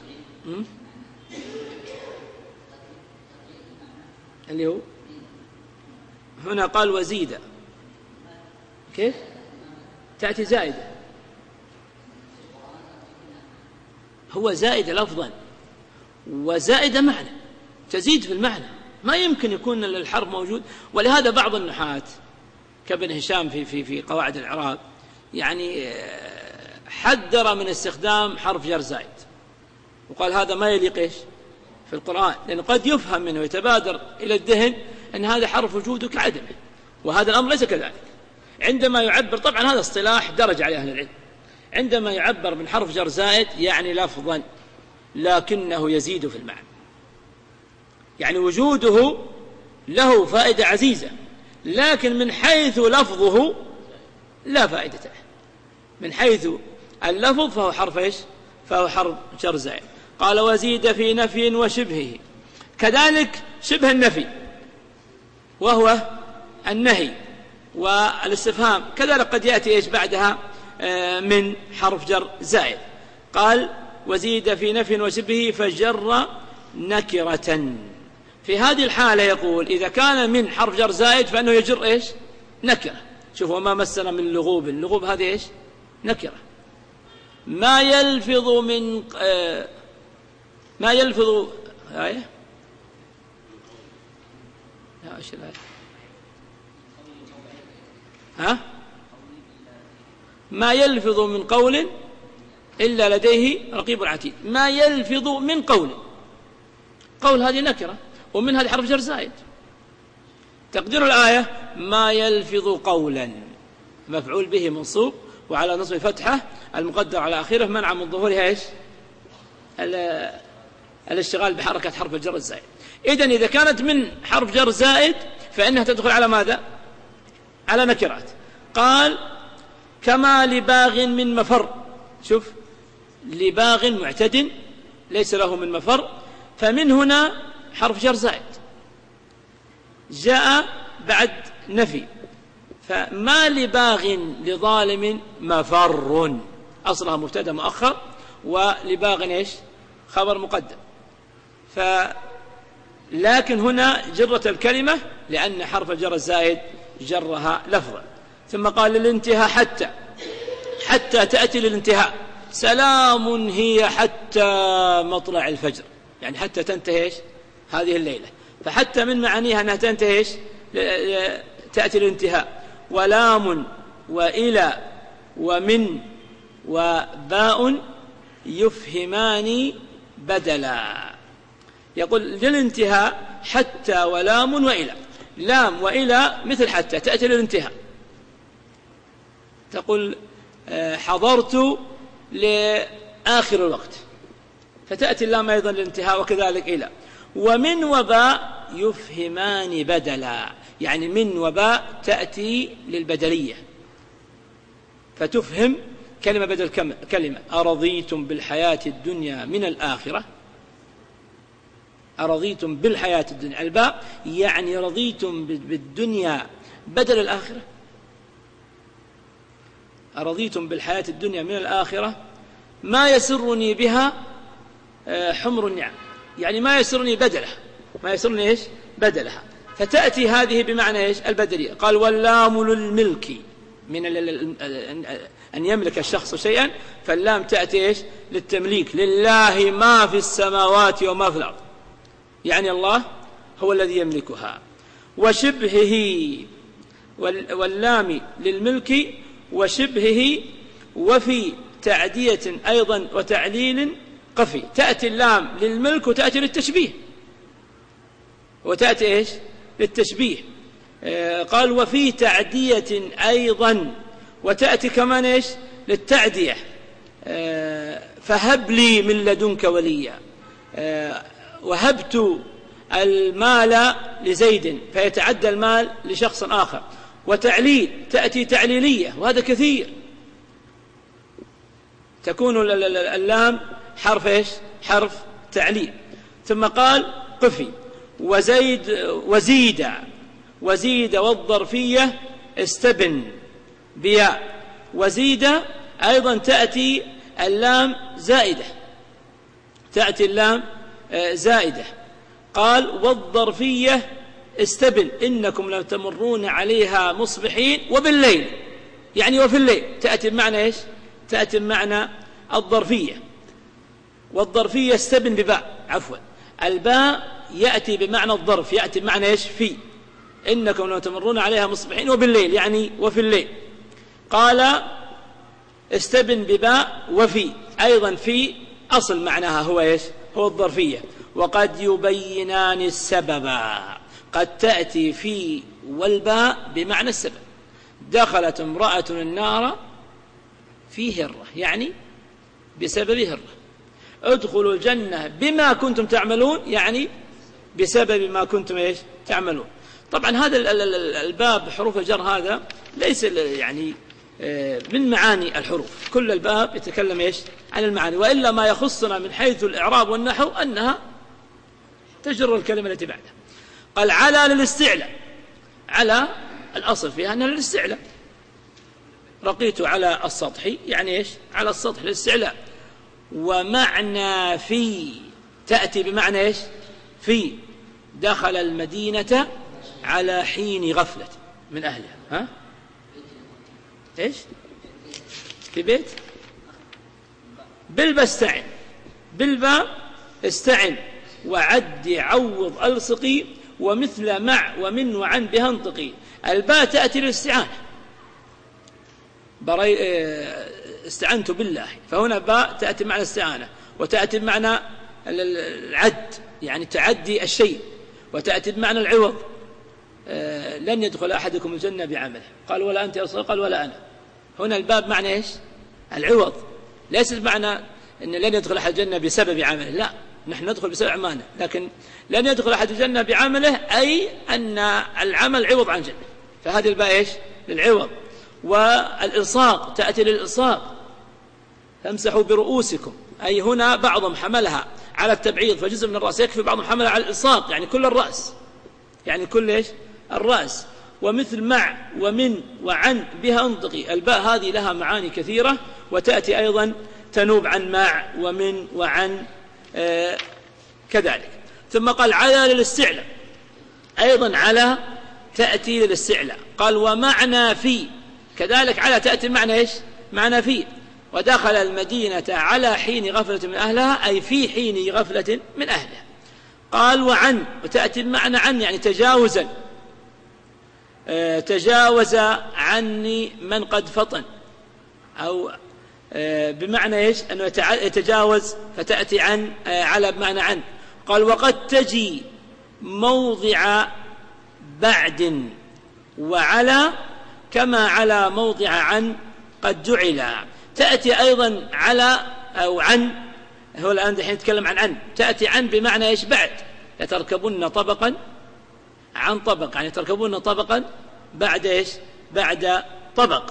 اللي هو هنا قال وزيد، كيف تأتي زائدة؟ هو زائدة لفظا وزائدة معنى، تزيد في المعنى، ما يمكن يكون الحرف موجود. ولهذا بعض النحاة كابن هشام في قواعد الإعراب يعني حذر من استخدام حرف جر زائد، وقال هذا ما يليق إيش في القرآن، لأنه قد يفهم منه ويتبادر إلى الذهن أن هذا حرف وجوده كعدمه، وهذا الأمر ليس كذلك. عندما يعبر، طبعا هذا اصطلاح درج عليه أهل العلم، عندما يعبر من حرف جر زائد يعني لفظا لكنه يزيد في المعنى، يعني وجوده له فائدة عزيزة، لكن من حيث لفظه لا فائدة له. من حيث اللفظ فهو حرف إيش؟ فهو حرف جر زائد. قال وزيد في نفي وشبهه، كذلك شبه النفي وهو النهي والاستفهام، كذلك قد يأتي إيش بعدها من حرف جر زائد. قال وزيد في نفي وشبهه فجر نكرة. في هذه الحالة يقول إذا كان من حرف جر زائد فإنه يجر إيش؟ نكرة. شوفوا ما مسنا من لغوب، اللغوب هذه إيش؟ نكرة. ما يلفظ من ما يلفظ آية لا إيش الآية؟ ها؟ ما يلفظ من قول إلا لديه رقيب عتيد. ما يلفظ من قول، قول هذه نكرة ومن هذه حرف جر زائد. تقدير الآية ما يلفظ قولا مفعول به منصوب وعلى نصب فتحة المقدر على آخره منع من ظهورها إيش؟ الاشتغال بحركة حرف الجر الزائد. إذن إذا كانت من حرف جر زائد فإنها تدخل على ماذا؟ على نكرات. قال كما لباغ من مفر، شوف لباغ معتد ليس له من مفر، فمن هنا حرف جر زائد جاء بعد نفي، فما لباغ لظالم مفر أصلها مبتدأ مؤخر ولباغ إيش؟ خبر مقدم. لكن هنا جرت الكلمة لأن حرف الجر الزائد جرها لفظا. ثم قال للانتهاء حتى تأتي للانتهاء، سلام هي حتى مطلع الفجر، يعني حتى تنتهي إيش؟ هذه الليلة. فحتى من معانيها أنها تنتهي إيش؟ تأتي للانتهاء. ولام وإلى ومن وباء يفهمان بدلا. يقول للانتهاء حتى ولام وإلى، لام وإلى مثل حتى تأتي للانتهاء. تقول حضرت لآخر الوقت فتأتي اللام أيضا للانتهاء، وكذلك إلى. ومن وباء يفهمان بدلا، يعني من وباء تأتي للبدلية فتفهم كلمة بدل كلمة. أرضيتم بالحياة الدنيا من الآخرة، أرضيتم بالحياة الدنيا، الباء يعني رضيتم بالدنيا بدل الآخرة. أرضيتم بالحياة الدنيا من الآخرة ما يسرني بها حمر النعم، يعني ما يسرني بدلها، ما يسرني إيش؟ بدلها. فتأتي هذه بمعنى إيش؟ البدلية. قال واللام للملك، من أن يملك الشخص شيئا فاللام تأتي إيش؟ للتمليك. لله ما في السماوات وما في الأرض، يعني الله هو الذي يملكها. وشبهه، واللام للملك وشبهه، وفي تعدية أيضا وتعليل قفي. تأتي اللام للملك وتأتي للتشبيه، وتأتي إيش؟ للتشبيه. قال وفي تعدية أيضا، وتأتي كمان إيش؟ للتعدية. فهب لي من لدنك وليا، وهبت المال لزيد فيتعدى المال لشخص آخر. وتعليل تأتي تعليلية، وهذا كثير، تكون اللام حرف إيش؟ حرف تعليل. ثم قال قفي. وزيد والظرفية استبن بياء. وزيد أيضا تأتي اللام زائدة، تأتي اللام زائدة. قال والظرفية استبن إنكم لو تمرون عليها مصبحين وبالليل، يعني وفي الليل. تأتي بمعنى إيش؟ تأتي بمعنى الظرفية. والظرفية استبن بباء، عفوا الباء يأتي بمعنى الظرف، يأتي بمعنى إيش؟ في. إنكم لو تمرون عليها مصبحين وبالليل، يعني وفي الليل. قال استبن بباء وفي، أيضا في أصل معناها هو إيش؟ هو الظرفية. وقد يبينان السبب، قد تأتي في والباء بمعنى السبب. دخلت امرأة النار في هرة، يعني بسبب هرة. ادخلوا الجنة بما كنتم تعملون، يعني بسبب ما كنتم إيش؟ تعملون. طبعا هذا الباب حروف الجر هذا ليس يعني من معاني الحروف، كل الباب يتكلم إيش؟ عن المعاني، وإلا ما يخصنا من حيث الإعراب والنحو أنها تجر الكلمة التي بعدها. قال على للاستعلاء، على الأصل فيها أنها للاستعلاء. رقيت على السطح، يعني إيش؟ على السطح للاستعلاء. ومعنى في تأتي بمعنى إيش؟ في. دخل المدينة على حين غفلة من أهلها. ها؟ إيش في بيت بالباء استعن، بالباء استعن وعد عوض ألصقي ومثل مع ومن وعن بها انطقي. الباء تأتي للاستعانة، استعنت بالله، فهنا باء تأتي معنى الاستعانة، وتأتي بمعنى العد يعني تعدي الشيء، وتأتي بمعنى العوض. لن يدخل أحدكم الجنة بعمله، قال ولا أنت يا رسول الله، قال ولا أنا. هنا الباب معنى إيش؟ العوض، ليس بمعنى أن لن يدخل أحد الجنة بسبب عمله، لا، نحن ندخل بسبب أعمالنا، لكن لن يدخل أحد الجنة بعمله أي أن العمل عوض عن جنة، فهذه الباء إيش؟ للعوض. والإلصاق تأتي للإلصاق، فامسحوا برؤوسكم، أي هنا بعضهم حملها على التبعيض فجزء من الرأس يكفي، بعضهم حملها على الإلصاق يعني كل الرأس، يعني كل إيش؟ الرأس. ومثل مع ومن وعن بها انطقي، الباء هذه لها معاني كثيرة، وتأتي أيضا تنوب عن مع ومن وعن كذلك. ثم قال على للاستعلاء، أيضا على تأتي للاستعلاء. قال ومعنى في، كذلك على تأتي معنى إيش؟ معنى في. ودخل المدينة على حين غفلة من أهلها، أي في حين غفلة من أهلها. قال وعن، وتأتي بمعنى عن يعني تجاوزا، تجاوز عني من قد فطن، أو بمعنى إيش؟ أنه يتجاوز، فتأتي عن على بمعنى عن. قال وقد تجي موضع بعد وعلى كما على موضع عن قد جعل. تأتي أيضا على أو عن، هو الآن دحين يتكلم عن، تأتي عن بمعنى إيش؟ بعد، لتركبن طبقا عن طبق، يعني تركبون طبقا بعد إيش؟ بعد طبق.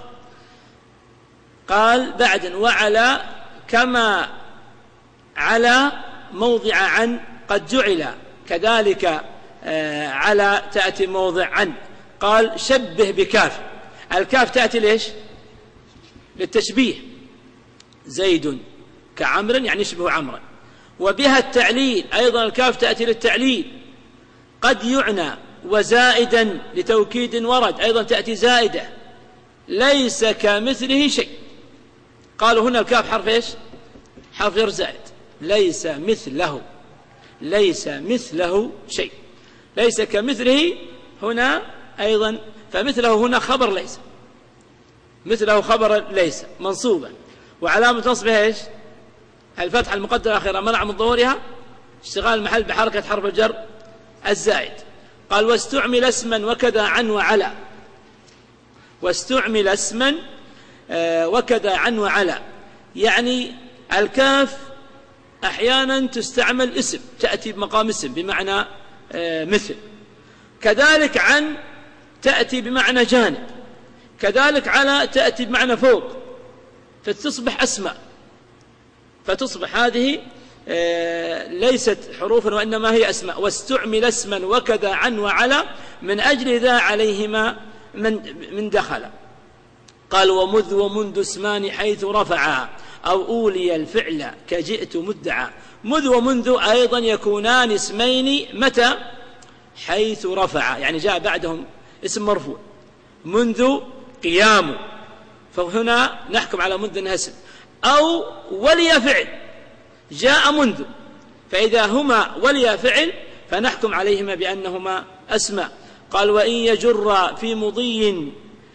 قال بعد وعلى كما على موضع عن قد جعل، كذلك على تأتي موضع عن. قال شبه بكاف، الكاف تأتي ليش؟ للتشبيه، زيد كعمر يعني يشبه عمرا. وبها التعليل، أيضا الكاف تأتي للتعليل. قد يعنى وزائدا لتوكيد ورد، أيضا تأتي زائدة. ليس كمثله شيء، قالوا هنا الكاف حرف إيش؟ حرف غير زائد، ليس مثله، ليس مثله شيء، ليس كمثله هنا أيضا، فمثله هنا خبر ليس، مثله خبر ليس منصوبا، وعلامة نصبها إيش؟ الفتحة المقدرة آخرها منع من ظهورها اشتغال المحل بحركة حرف الجر الزائد. قال واستعمل اسما وكذا عن وعلى، واستعمل اسما وكذا عن وعلى، يعني الكاف أحيانا تستعمل اسم، تأتي بمقام اسم بمعنى مثل، كذلك عن تأتي بمعنى جانب، كذلك على تأتي بمعنى فوق، فتصبح أسماء، فتصبح هذه ليست حروفا وإنما هي أسماء. واستعمل اسما وكذا عن وعلى من أجل ذا عليهما من دخل. قال ومذ ومنذ اسمان حيث رفعا أو أولي الفعل كجئت مدعا. مذ ومنذ أيضا يكونان اسمين متى؟ حيث رفع، يعني جاء بعدهم اسم مرفوع، منذ قيام، فهنا نحكم على منذ أنها اسم. أو ولي فعل، جاء منذ، فإذا هما ولي فعل فنحكم عليهما بأنهما أسماء. قال وإن يجر في مضي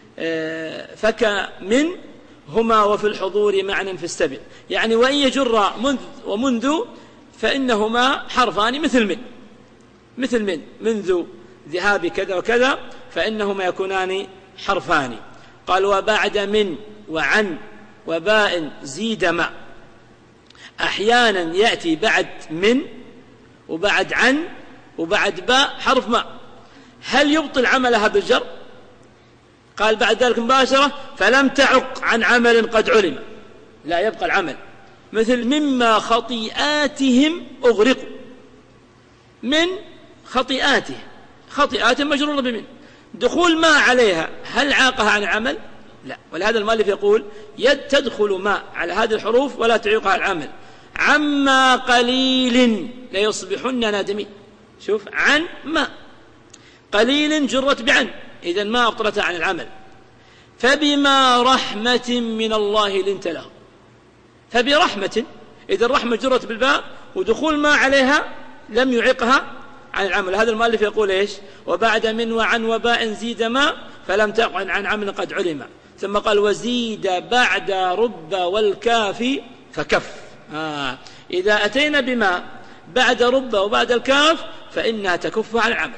فكمن هما وفي الحضور معنى فاستبن، يعني وإن يجر منذ ومنذ فإنهما حرفان مثل من منذ ذهاب كذا وكذا، فإنهما يكونان حرفان. قال وبعد من وعن وباء زيد ما، أحيانا يأتي بعد من وبعد عن وبعد باء حرف ما، هل يبطل عملها بالجر؟ قال بعد ذلك مباشرة فلم تعق عن عمل قد علم، لا يبقى العمل، مثل مما خطيئاتهم أغرقوا، من خطيئاته، خطيئات مجرورة بمن، دخول ما عليها هل عاقها عن العمل؟ لا. ولهذا المؤلف يقول تدخل ما على هذه الحروف ولا تعيقها العمل. عما قليل ليصبحن نادمين، شوف عن ما، قليل جرت بعن، إذن ما أبطلتها عن العمل. فبما رحمة من الله لنت له. فبرحمة، إذا الرحمة جرت بالباء ودخول ما عليها لم يعقها عن العمل. هذا المؤلف يقول إيش؟ وبعد من وعن وباء زيد ما فلم تقعن عن عمل قد علم. ثم قال وزيد بعد رب والكاف فكف. إذا أتينا بما بعد رب وبعد الكاف فإنها تكف عن العمل.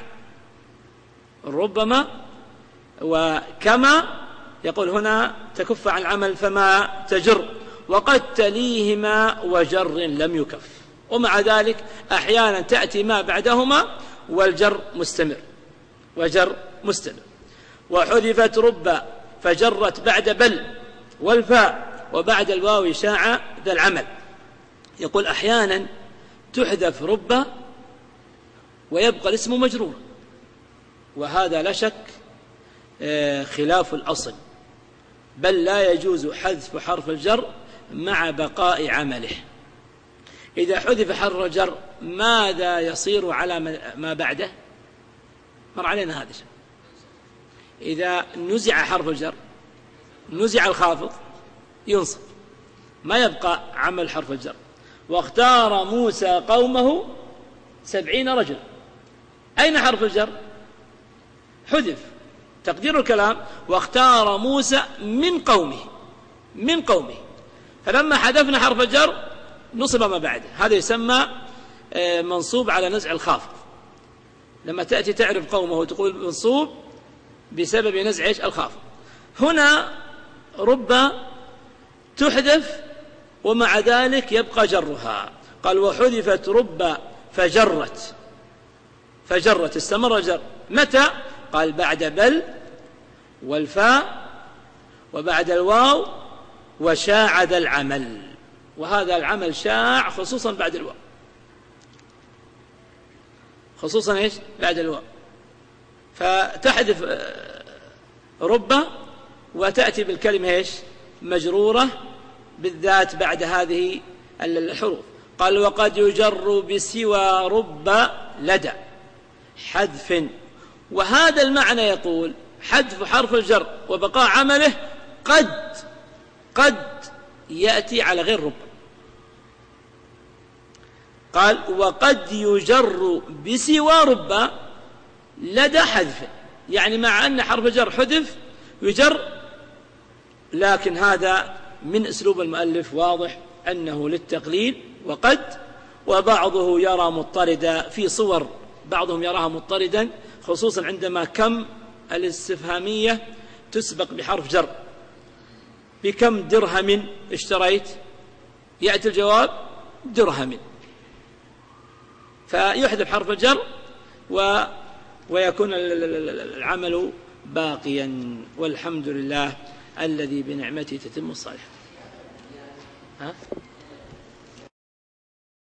ربما وكما يقول هنا تكف عن العمل فما تجر، وقد تليهما وجر لم يكف. ومع ذلك أحيانا تأتي ما بعدهما والجر مستمر، وجر مستمر. وحذفت رب فجرت بعد بل والفاء وبعد الواو شاع ذا العمل. يقول أحيانا تحذف رب ويبقى الاسم مجرور، وهذا لا شك خلاف الأصل، بل لا يجوز حذف حرف الجر مع بقاء عمله. إذا حذف حرف الجر ماذا يصير على ما بعده؟ مر علينا هذا الشيء. إذا نزع حرف الجر، نزع الخافض، ينصب، ما يبقى عمل حرف الجر. واختار موسى قومه 70 رجلا، أين حرف الجر؟ حذف. تقدير الكلام واختار موسى من قومه، فلما حذفنا حرف الجر نصب ما بعده. هذا يسمى منصوب على نزع الخافض. لما تأتي تعرف قومه وتقول منصوب بسبب نزع الخافض. هنا رب تحذف ومع ذلك يبقى جرها. قال وحذفت رب فجرت استمر جر. متى؟ قال بعد بل والفاء وبعد الواو وشاع ذا العمل. وهذا العمل شاع خصوصا بعد الواو، خصوصا إيش؟ بعد الواو. فتحذف رب وتأتي بالكلمة إيش؟ مجرورة بالذات بعد هذه الحروف. قال وقد يجر بسوى رب لدى حذف. وهذا المعنى يقول حذف حرف الجر وبقاء عمله قد يأتي على غير رب. قال وقد يجر بسوى رب لدى حذف، يعني مع أن حرف الجر حذف يجر، لكن هذا من أسلوب المؤلف واضح أنه للتقليل. وبعضه يرى مضطردا في صور، بعضهم يراها مضطردا خصوصا عندما كم الاستفهامية تسبق بحرف جر. بكم درهم اشتريت؟ يأتي الجواب درهم، فيحذف حرف الجر ويكون العمل باقيا. والحمد لله الذي بنعمته تتم الصالحات.